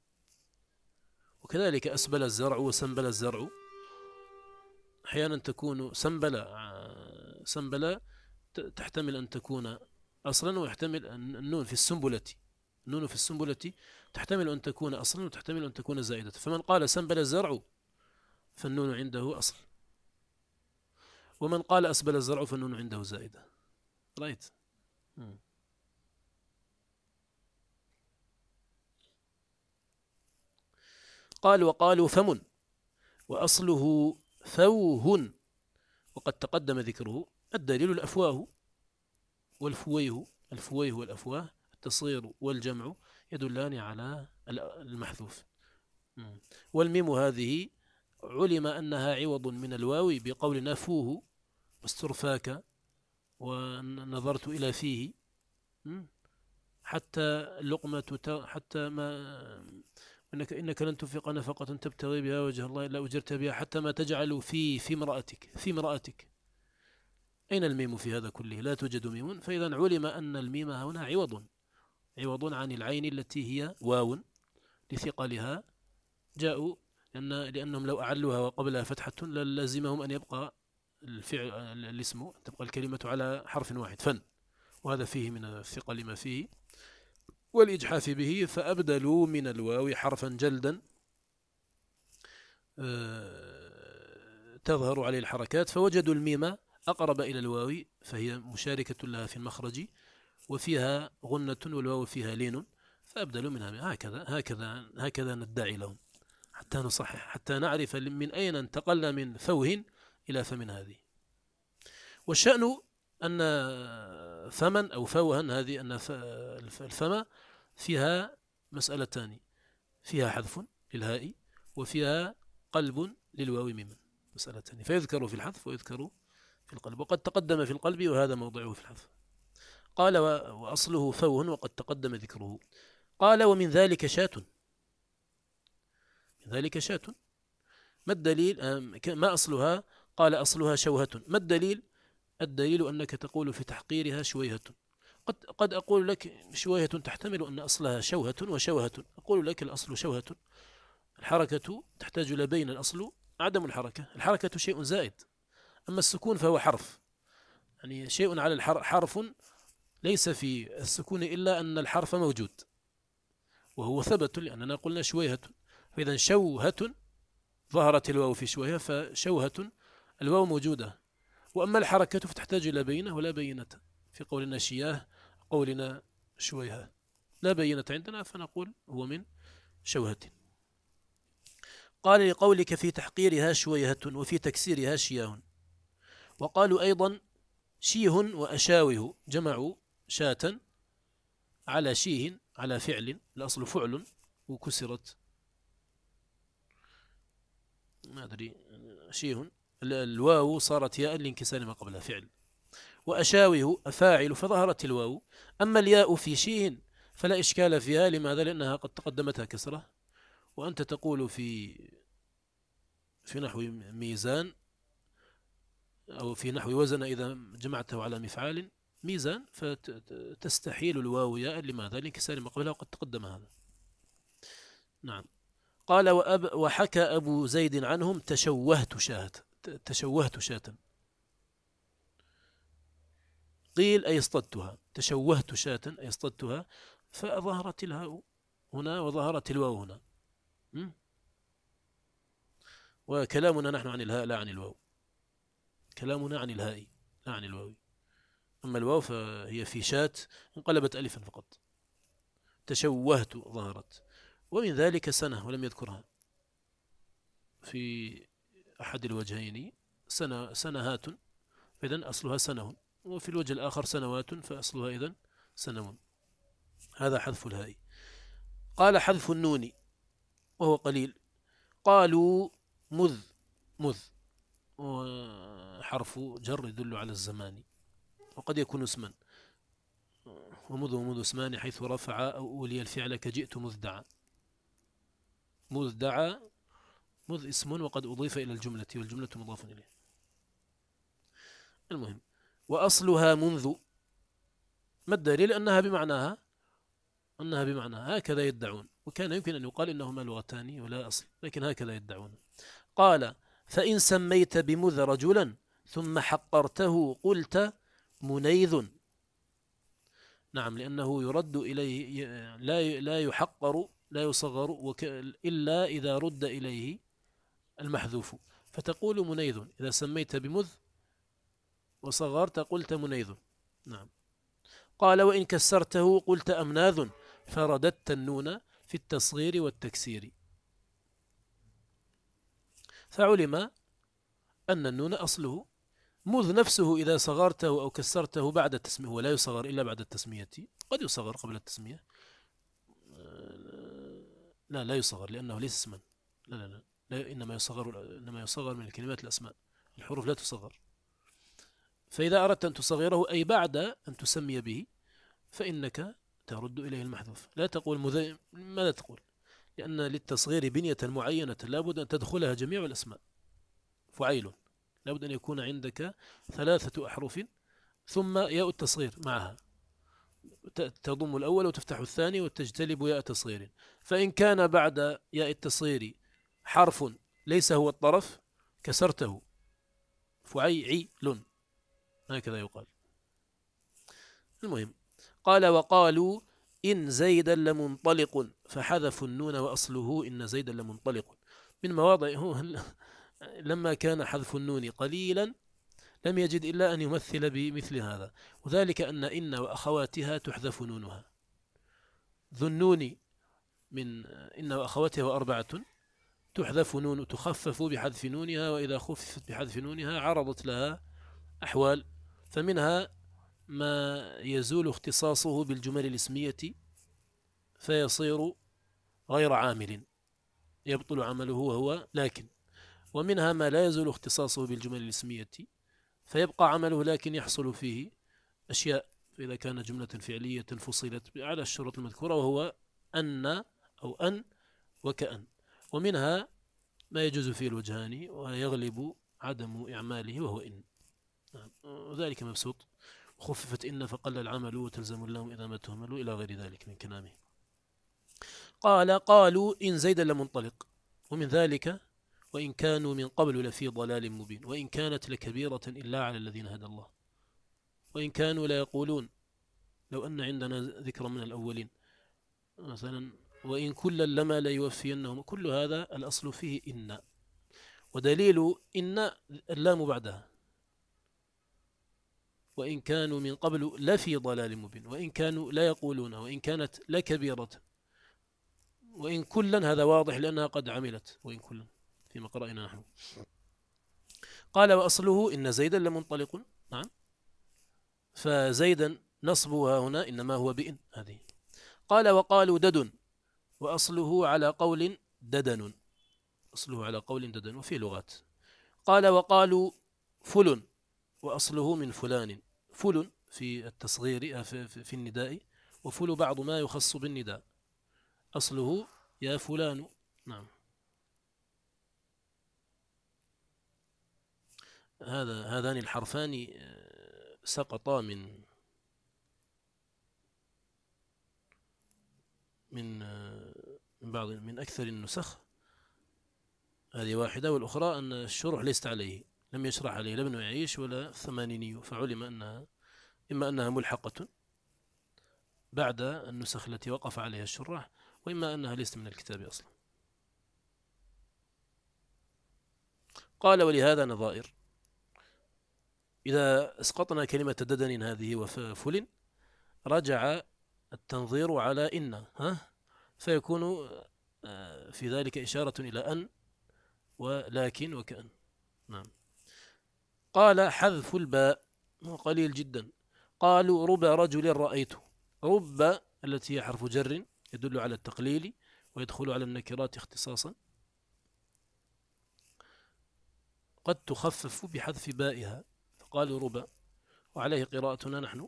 وكذلك أسبل الزرع وسنبل الزرع، أحيانا تكون سنبل سنبل تحتمل أن تكون أصلا، ويحتمل النون في السنبلة، النون في السنبلة تحتمل أن تكون أصلا وتحتمل أن تكون زائدة. فمن قال سنبل الزرع فالنون عنده أصل، ومن قال أسبل الزرع فالنون عنده زائدة. رأيت؟ قال وقالوا فم، وأصله فوه، وقد تقدم ذكره. الدليل الأفواه والفويه، الفويه والأفواه التصغير والجمع يدلان على المحذوف. والميم هذه علم أنها عوض من الواو بقول نفوه واسترفاك ونظرت إلى فيه، حتى اللقمة حتى ما إنك, إنك لن تنفق نفقة تبتغي بها وجه الله إلا أجرت بها، حتى ما تجعل في في امرأتك في امرأتك. أين الميم في هذا كله؟ لا توجد ميم. فإذا علم أن الميم هنا عوض عوض عن العين التي هي واو لثقلها. جاءوا لأن لأنهم لو أعلوها وقبلها فتحة للزمهم أن يبقى الفعل الاسم أن تبقى الكلمة على حرف واحد فن، وهذا فيه من الثقل ما فيه والإجحاف به، فأبدلوا من الواو حرفا جلدا تظهر عليه الحركات، فوجدوا الميم أقرب إلى الواو فهي مشاركة لها في المخرج وفيها غنة والواو فيها لين، فأبدلوا منها. هكذا هكذا هكذا ندعي لهم حتى نصحح، حتى نعرف من أين انتقلنا من فوه إلى فمن هذه. والشأن أن فمن أو فوها هذه أن الفم فيها مسألتان، فيها حذف للهاء وفيها قلب للواو ميما، مسألتان، فيذكر في الحذف ويذكر في القلب، وقد تقدم في القلب وهذا موضعه في الحذف. قال وأصله فوه وقد تقدم ذكره. قال ومن ذلك شاة، من ذلك شاة، ما الدليل؟ ما أصلها؟ قال أصلها شوهة. ما الدليل؟ الدليل أنك تقول في تحقيرها شويهة. قد, قد أقول لك شويهة تحتمل أن أصلها شوهة وشوهة، أقول لك الأصل شوهة، الحركة تحتاج إلى بين، الأصل عدم الحركة، الحركة شيء زائد، أما السكون فهو حرف، يعني شيء على الحرف، حرف ليس في السكون إلا أن الحرف موجود وهو ثبت، لأننا قلنا شويهة، فإذا شوهة ظهرت الواو في شويهة، فشوهة الواو موجودة، وأما الحركة فتحتاج إلى بينة ولا بينة، في قولنا شياه قولنا شويهة لا بينة عندنا، فنقول هو من شوهة. قال لقولك في تحقيرها شويهة وفي تكسيرها شياه. وقالوا أيضا شيه وأشاوه، جمعوا شاة على شيه على فعل، الأصل فعل وكسرت، ما أدري، شيه الواو صارت ياء لانكسار ما قبلها فعل، وأشاوه أفاعل فظهرت الواو. أما الياء في شيه فلا إشكال فيها، لماذا؟ لأنها قد تقدمتها كسرة، وأنت تقول في في نحو ميزان أو في نحو وزن إذا جمعته على مفعال ميزان، فتستحيل الواو ياء، لماذا؟ لانكسار ما قبلها وقد تقدم هذا. نعم. قال وأب وحكى أبو زيد عنهم تشوهت شاة، تشوهت شاة، قيل أي اصطدتها، تشوهت شاة أي اصطدتها، فظهرت الهاء هنا وظهرت الواو هنا. م? وكلامنا نحن عن الهاء لا عن الواو، كلامنا عن الهاء لا عن الواو، أما الواو فهي في شاة انقلبت ألفا فقط. تشوهت ظهرت. ومن ذلك سنة ولم يذكرها في أحد الوجهين، سنة سنهات إذن أصلها سنه، وفي الوجه الآخر سنوات فأصلها إذن سنون، هذا حذف الهاء. قال حذف النون وهو قليل. قالوا مذ، مذ حرف جر يدل على الزمان، وقد يكون اسما، ومذ ومذ اسمان حيث رفع أو أولي الفعل كجئت مذدعا. مذدعا مذ اسم وقد أضيف إلى الجملة والجملة مضاف إليه. المهم وأصلها منذ، ما الدليل؟ أنها بمعناها، أنها بمعناها، هكذا يدعون، وكان يمكن أن يقال إنهما لغتان ولا أصل، لكن هكذا يدعون. قال فإن سميت بمذ رجلا ثم حقرته قلت منيذ. نعم، لأنه يرد إليه، لا لا يحقر لا يصغر إلا إذا رد إليه المحذوف، فتقول منيذ إذا سميت بمذ وصغرت قلت منيذ. نعم. قال وإن كسرته قلت أمناذ، فرددت النون في التصغير والتكسير. فعلم أن النون أصله مذ نفسه، إذا صغرته أو كسرته بعد التسمية، هو لا يصغر إلا بعد التسمية، قد يصغر قبل التسمية، لا لا يصغر لأنه ليس اسما، لا لا لا, لا إنما يصغر إنما يصغر من الكلمات الأسماء، الحروف لا تصغر. فإذا أردت أن تصغره أي بعد أن تسمي به فإنك ترد إليه المحذوف، لا تقول مذ، ماذا تقول؟ لأن للتصغير بنية معينة لابد أن تدخلها جميع الأسماء. فعيل لابد أن يكون عندك ثلاثة أحرف ثم ياء التصغير معها، تضم الأول وتفتح الثاني وتجتلب ياء تصغير. فإن كان بعد ياء التصغير حرف ليس هو الطرف كسرته، فعيعل هكذا يقال. المهم قال وقالوا إن زيدا لمنطلق فحذفوا النون وأصله إن زيدا لمنطلق. من مواضع هو لما كان حذف النون قليلا لم يجد إلا أن يمثل بمثل هذا، وذلك أن إن وأخواتها تحذف نونها. ذو النون من إن وأخواتها وأربعة تحذف نون تخفف بحذف نونها، وإذا خففت بحذف نونها عرضت لها أحوال، فمنها ما يزول اختصاصه بالجمل الاسمية فيصير غير عامل يبطل عمله وهو لكن، ومنها ما لا يزول اختصاصه بالجمل الاسمية فيبقى عمله لكن يحصل فيه أشياء، فإذا كان جملة فعلية فصلت على الشروط المذكورة وهو أن أو أن وكأن، ومنها ما يجوز فيه الوجهان ويغلب عدم إعماله وهو إن، وذلك مبسوط. خففت إن فقل العمل وتلزم اللام إذا ما تهملوا إلى غير ذلك من كلامه. قال قالوا إن زيدا لمنطلق، ومن ذلك وإن كانوا من قبل لفي ضلال مبين، وإن كانت لكبيرة إلا على الذين هدى الله، وإن كانوا لا يقولون لو أن عندنا ذكر من الأولين مثلا وإن كلا لما لا يوفينهم، كل هذا الأصل فيه إن، ودليل إن اللام بعدها، وإن كانوا من قبل لفي ضلال مبين، وإن كانوا لا يقولون، وإن كانت لكبيرة، وإن كلا هذا واضح لأنها قد عملت، وإن كلا فيما قرأنا نحن. قال وأصله إن زيدا لمنطلق، نعم، فزيدا نصبها هنا إنما هو بإن هذه. قال وقالوا دد، وأصله على قول ددن، أصله على قول ددن وفي لغات. قال وقالوا فل، وأصله من فلان، فل في التصغير في النداء، وفل بعض ما يخص بالنداء، أصله يا فلان، نعم. هذا هذان الحرفان سقطا من من من بعض من أكثر النسخ، هذه واحدة، والأخرى أن الشروح ليست عليه، لم يشرح عليه لا ابن يعيش ولا الثمانيني، فعلم أنها إما أنها ملحقة بعد النسخ التي وقف عليها الشراح، وإما أنها ليست من الكتاب أصلا. قال ولهذا نظائر، إذا اسقطنا كلمة ددن هذه وفل رجع التنظير على إن، ها، فيكون في ذلك إشارة إلى أن ولكن وكأن، نعم. قال حذف الباء قليل جدا. قالوا رب رجل رأيته، رب التي هي حرف جر يدل على التقليل ويدخل على النكرات اختصاصا، قد تخفف بحذف بائها، فقالوا رب، وعليه قراءتنا نحن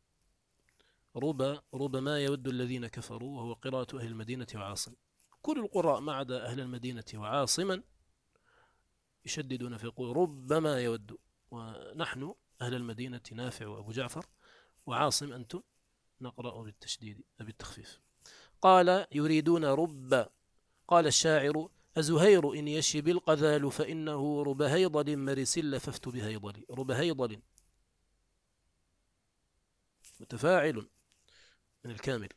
رب ربما يود الذين كفروا، وهو قراءة أهل المدينة وعاصم. كل القراء ما عدا أهل المدينة وعاصما يشددون فيقول ربما يود، ونحن أهل المدينة نافع وأبو جعفر وعاصم أنتم نقرأ بالتشديد بالتخفيف. قال يريدون رب. قال الشاعر أزهير إن يشب القذال فإنه رب هيضل مرس لففت بهيضل، رب هيضل متفاعل من الكامل.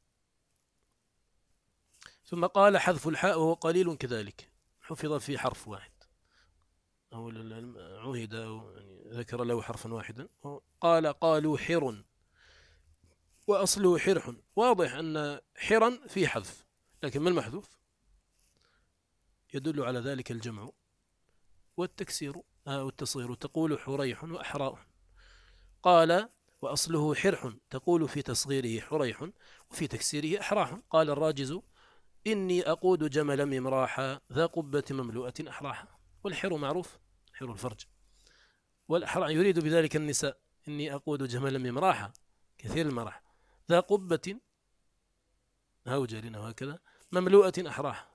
ثم قال حذف الحاء وهو قليل كذلك، حفظ في حرف واحد أو عهد أو يعني ذكر له حرفا واحدا. قال قالوا حر، وأصله حرح، واضح أن حرا في حذف، لكن ما المحذوف؟ يدل على ذلك الجمع والتكسير أو التصغير، تقول حريح وأحراء. قال وأصله حرح، تقول في تصغيره حريح وفي تكسيره أحراح. قال الراجز إني أقود جملا ممراحا ذا قبة مملوءة أحراحا، والحر معروف حر الفرج، والأحراح يريد بذلك النساء، إني أقود جملا ممراحا كثير المرح، ذا قبة هوجل وهكذا مملوءة أحراحا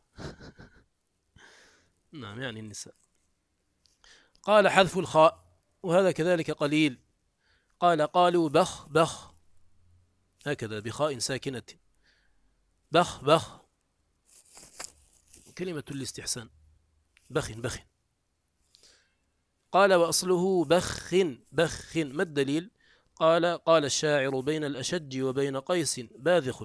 نعم يعني النساء. قال حذف الخاء، وهذا كذلك قليل. قال قالوا بخ بخ هكذا بخاء ساكنة، بخ بخ كلمة الاستحسان، بخ بخ. قال وأصله بخ بخ. ما الدليل؟ قال قال الشاعر بين الأشج وبين قيس باذخ،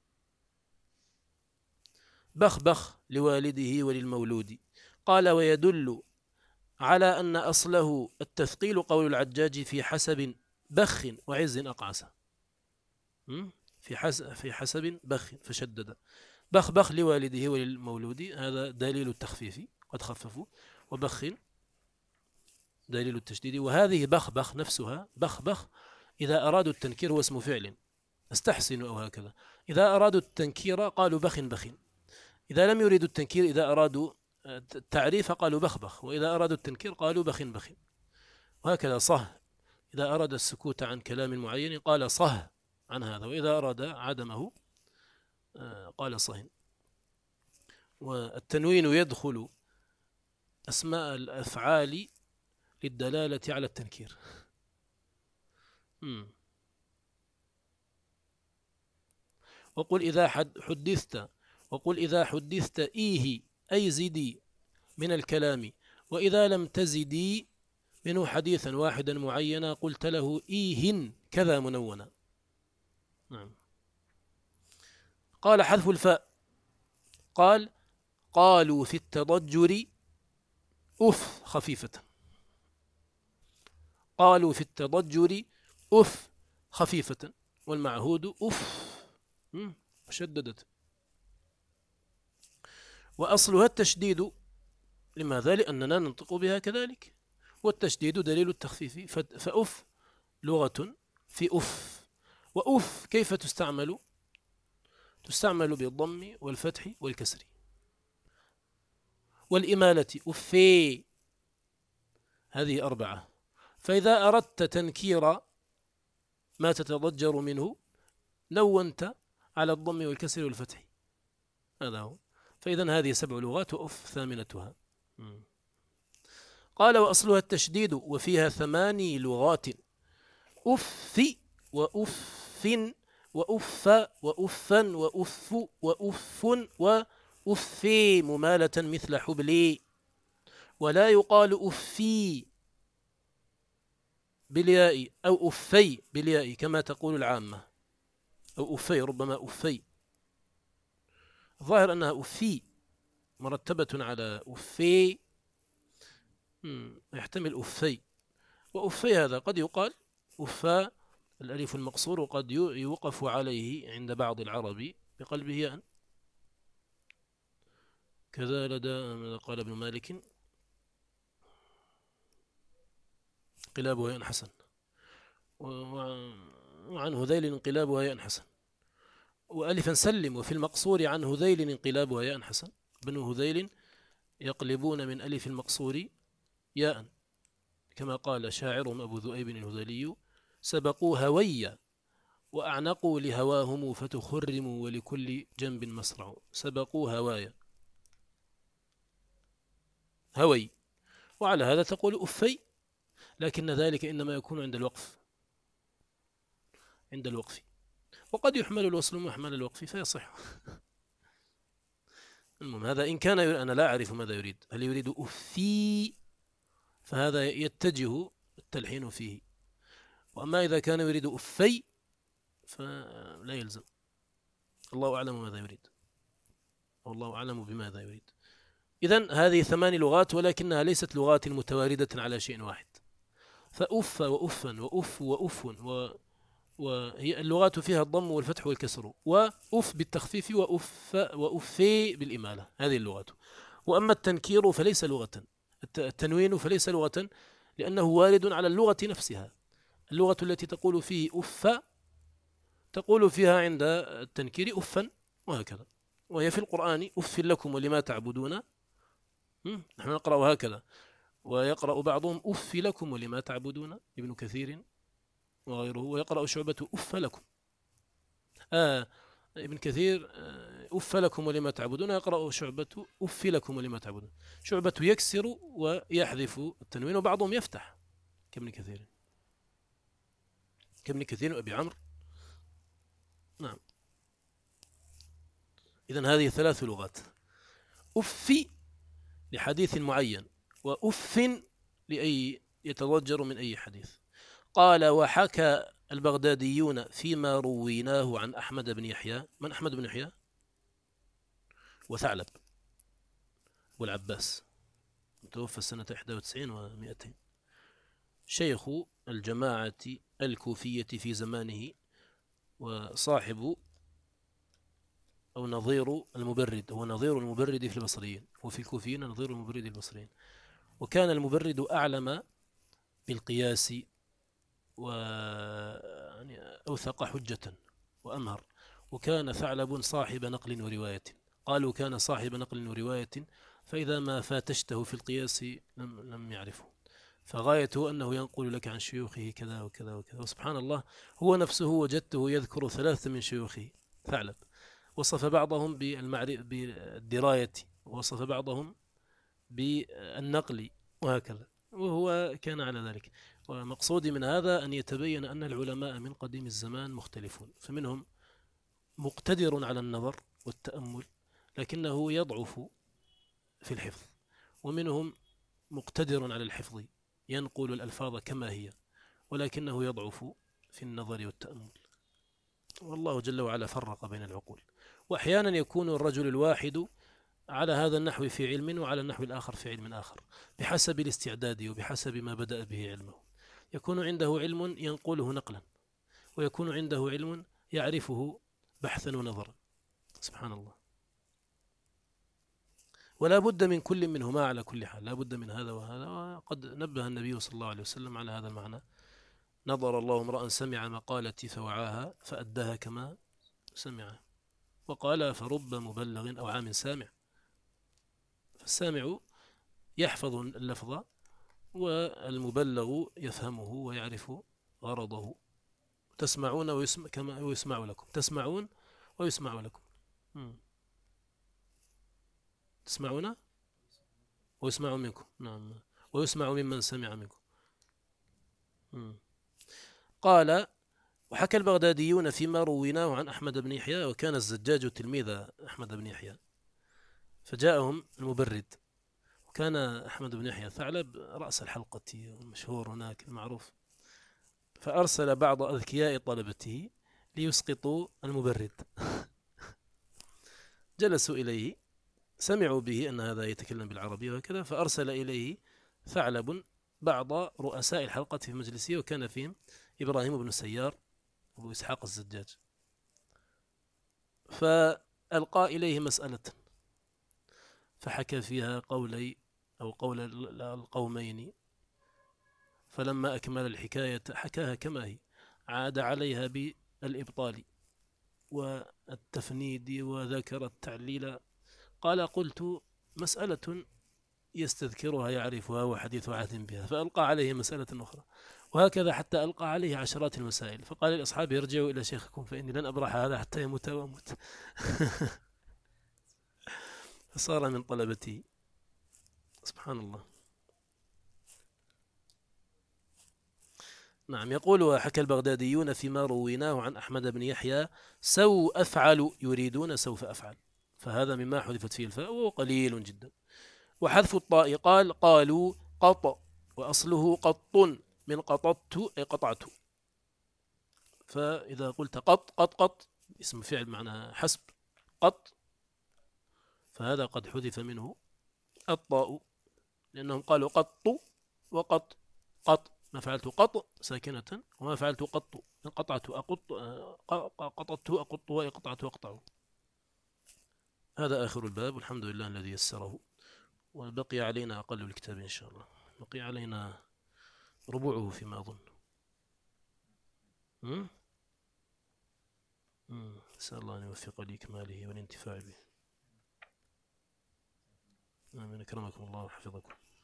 بخ بخ لوالده وللمولود. قال ويدل على أن أصله التثقيل قول العجاج في حسب بخ وعز أقعس، في حسب في حسب بخ فشدد، بخ بخ لوالده وللمولود، هذا دليل التخفيف قد خففوا، وبخ دليل التشديد. وهذه بخ بخ نفسها بخ بخ إذا أرادوا التنكير هو اسم فعل، استحسنوا أو هكذا. إذا أرادوا التنكير قالوا بخ بخ، إذا لم يريدوا التنكير إذا أرادوا التعريف قالوا بخبخ، وإذا أرادوا التنكير قالوا بخ بخ، وهكذا صه إذا أراد السكوت عن كلام معين قال صه عن هذا، وإذا أراد عدمه قال صه. والتنوين يدخل أسماء الأفعال للدلالة على التنكير. مم. وقل إذا حدثت وقل إذا حدثت إيه أي زدي من الكلام، وإذا لم تزدي منه حديثا واحدا معينا قلت له إيه كذا منونا. نعم. قال حذف الفاء، قال قالوا في التضجر أف خفيفة، قالوا في التضجر أف خفيفة، والمعهود أف مشددة. وأصلها التشديد، لماذا؟ لأننا ننطق بها كذلك، والتشديد دليل التخفيف. فأف لغة في أف. وأف كيف تستعمل؟ تستعمل بالضم والفتح والكسر والإمالة، أفي، هذه أربعة. فإذا أردت تنكير ما تتضجر منه نونت على الضم والكسر والفتح، هذا هو. فإذا هذه سبع لغات وأف ثامنتها. قال وأصلها التشديد وفيها ثماني لغات، أف وأف وأف وأفا وأف وأف وأفي ممالة مثل حبلي، ولا يقال أفي بالياء أو أفي بالياء كما تقول العامة، أو أفي، ربما أفي، الظاهر أنها أفي مرتبة على أفي، يحتمل أفي. وأفي هذا قد يقال أفا الألف المقصور، وقد يوقف عليه عند بعض العرب بقلبه ياء، كذا لدى قال ابن مالك انقلابها ياء حسن، وعن هذيل انقلابها ياء حسن، وألفا سلم وفي المقصور عن هذيل انقلابها ياء حسن. بنو هذيل يقلبون من ألف المقصور ياء، كما قال شاعرهم أبو ذؤيب الهذلي سبقوا هويا وأعنقوا لهواهم فتخرموا ولكل جنب مصرع. سبقوا هوايا هوي، وعلى هذا تقول أفي، لكن ذلك إنما يكون عند الوقف، عند الوقف، وقد يحمل الوصل محمل الوقف فيصح. المهم هذا إن كان يريد، أنا لا أعرف ماذا يريد، هل يريد أفي فهذا يتجه التلحين فيه، وأما إذا كان يريد أفي فلا يلزم. الله أعلم ماذا يريد، والله أعلم بماذا يريد. إذن هذه ثمان لغات، ولكنها ليست لغات متواردة على شيء واحد. فأف وأفا وأف وأف و... وهي اللغات فيها الضم والفتح والكسر، وأف بالتخفيف وأف وأفي بالإمالة، هذه اللغات. وأما التنكير فليس لغة، التنوين فليس لغة، لأنه وارد على اللغة نفسها. اللغة التي تقول فيه أف تقول فيها عند التنكير أفا، وهكذا. وهي في القرآن أف لكم ولما تعبدون، نحن نقرأ هكذا، ويقرأ بعضهم أف لكم ولما تعبدون، ابن كثير وغيره، ويقرأ شعبة أف لكم. آه ابن كثير آه أف لكم ولما تعبدون، يقرأ شعبة أف لكم ولما تعبدون. شعبة يكسر ويحذف التنوين، وبعضهم يفتح كابن كثير كابن كثير وأبي عمرو. نعم. إذن هذه ثلاث لغات. أفي لحديث معين، وأف لأي يتضجر من أي حديث. قال: وحكى البغداديون فيما رويناه عن أحمد بن يحيى. من أحمد بن يحيى؟ وثعلب أبو العباس، متوفى سنة إحدى وتسعين ومئتين، شيخ الجماعة الكوفية في زمانه، وصاحب أو نظير المبرد، هو نظير المبرد في البصريين، وفي الكوفيين نظير المبرد البصريين. وكان المبرد أعلم بالقياس وأوثق حجة وأمهر. وكان ثعلب صاحب نقل ورواية، قالوا كان صاحب نقل ورواية، فإذا ما فاتشته في القياس لم, لم يعرفه، فغايته أنه ينقل لك عن شيوخه كذا وكذا وكذا. وسبحان الله، هو نفسه وجدته يذكر ثلاثة من شيوخه ثعلب، وصف بعضهم بالدراية، ووصف بعضهم بالنقل، وهكذا، وهو كان على ذلك. ومقصودي من هذا أن يتبين أن العلماء من قديم الزمان مختلفون، فمنهم مقتدر على النظر والتأمل لكنه يضعف في الحفظ، ومنهم مقتدر على الحفظ ينقل الألفاظ كما هي ولكنه يضعف في النظر والتأمل. والله جل وعلا فرق بين العقول. وأحيانا يكون الرجل الواحد على هذا النحو في علم، وعلى النحو الآخر في علم آخر، بحسب الاستعداد وبحسب ما بدأ به علمه. يكون عنده علم ينقله نقلا، ويكون عنده علم يعرفه بحثا ونظرا. سبحان الله. ولا بد من كل منهما على كل حال، لا بد من هذا وهذا. وقد نبه النبي صلى الله عليه وسلم على هذا المعنى: نظر الله امرأ سمع مقالتي فوعاها فأداها كما سمعها. وقال: فرب مبلغ أو عام سامع. فالسامع يحفظ اللفظ، والمبلغ يفهمه ويعرف غرضه. تسمعون ويسمع كما ويسمع لكم، تسمعون ويسمع لكم. م. تسمعون ويسمع منكم، نعم، ويسمع ممن سمع منكم. م. قال: وحكى البغداديون فيما رويناه عن أحمد بن يحيى، وكان الزجاج تلميذ أحمد بن يحيى، فجاءهم المبرد. وكان أحمد بن يحيى ثعلب رأس الحلقة المشهور هناك المعروف، فأرسل بعض أذكياء طلبته ليسقطوا المبرد. جلسوا إليه، سمعوا به أن هذا يتكلم بالعربية وكذا، فأرسل إليه ثعلب بعض رؤساء الحلقة في مجلسه، وكان فيهم إبراهيم بن سيار أبو إسحاق الزجاج. فألقى إليه مسألة، فحكى فيها قولي أو قول القومين، فلما أكمل الحكاية حكاها كما هي، عاد عليها بالإبطال والتفنيد وذكر التعليل. قال: قلت مسألة يستذكرها يعرفها وحديث عهد بها، فألقى عليه مسألة أخرى، وهكذا حتى ألقى عليه عشرات المسائل. فقال لأصحابه: ارجعوا إلى شيخكم فإني لن أبرح هذا حتى يموت وأموت. فصار من طلبته. سبحان الله. نعم. يقول: وحكى البغداديون فيما رويناه عن أحمد بن يحيى سو أفعل، يريدون سوف أفعل، فهذا مما حذفت فيه الفاء وهو قليل جدا. وحذف الطاء قال: قالوا قط، وأصله قط من قططت أي قطعت. فإذا قلت قط قط قط اسم فعل معنى حسب قط، فهذا قد حذف منه الطاء، لأنهم قالوا قط وقط. قط ما فعلت قط ساكنة، وما فعلت قط قطعت أقط، قطعت أقط، وقطعت أقطع. هذا آخر الباب، والحمد لله الذي يسره. وبقي علينا أقل الكتاب إن شاء الله، بقي علينا ربوعه فيما أظن. نسأل الله أن يوفق لإكماله والانتفاع به. آمين. أكرمكم الله وحفظكم.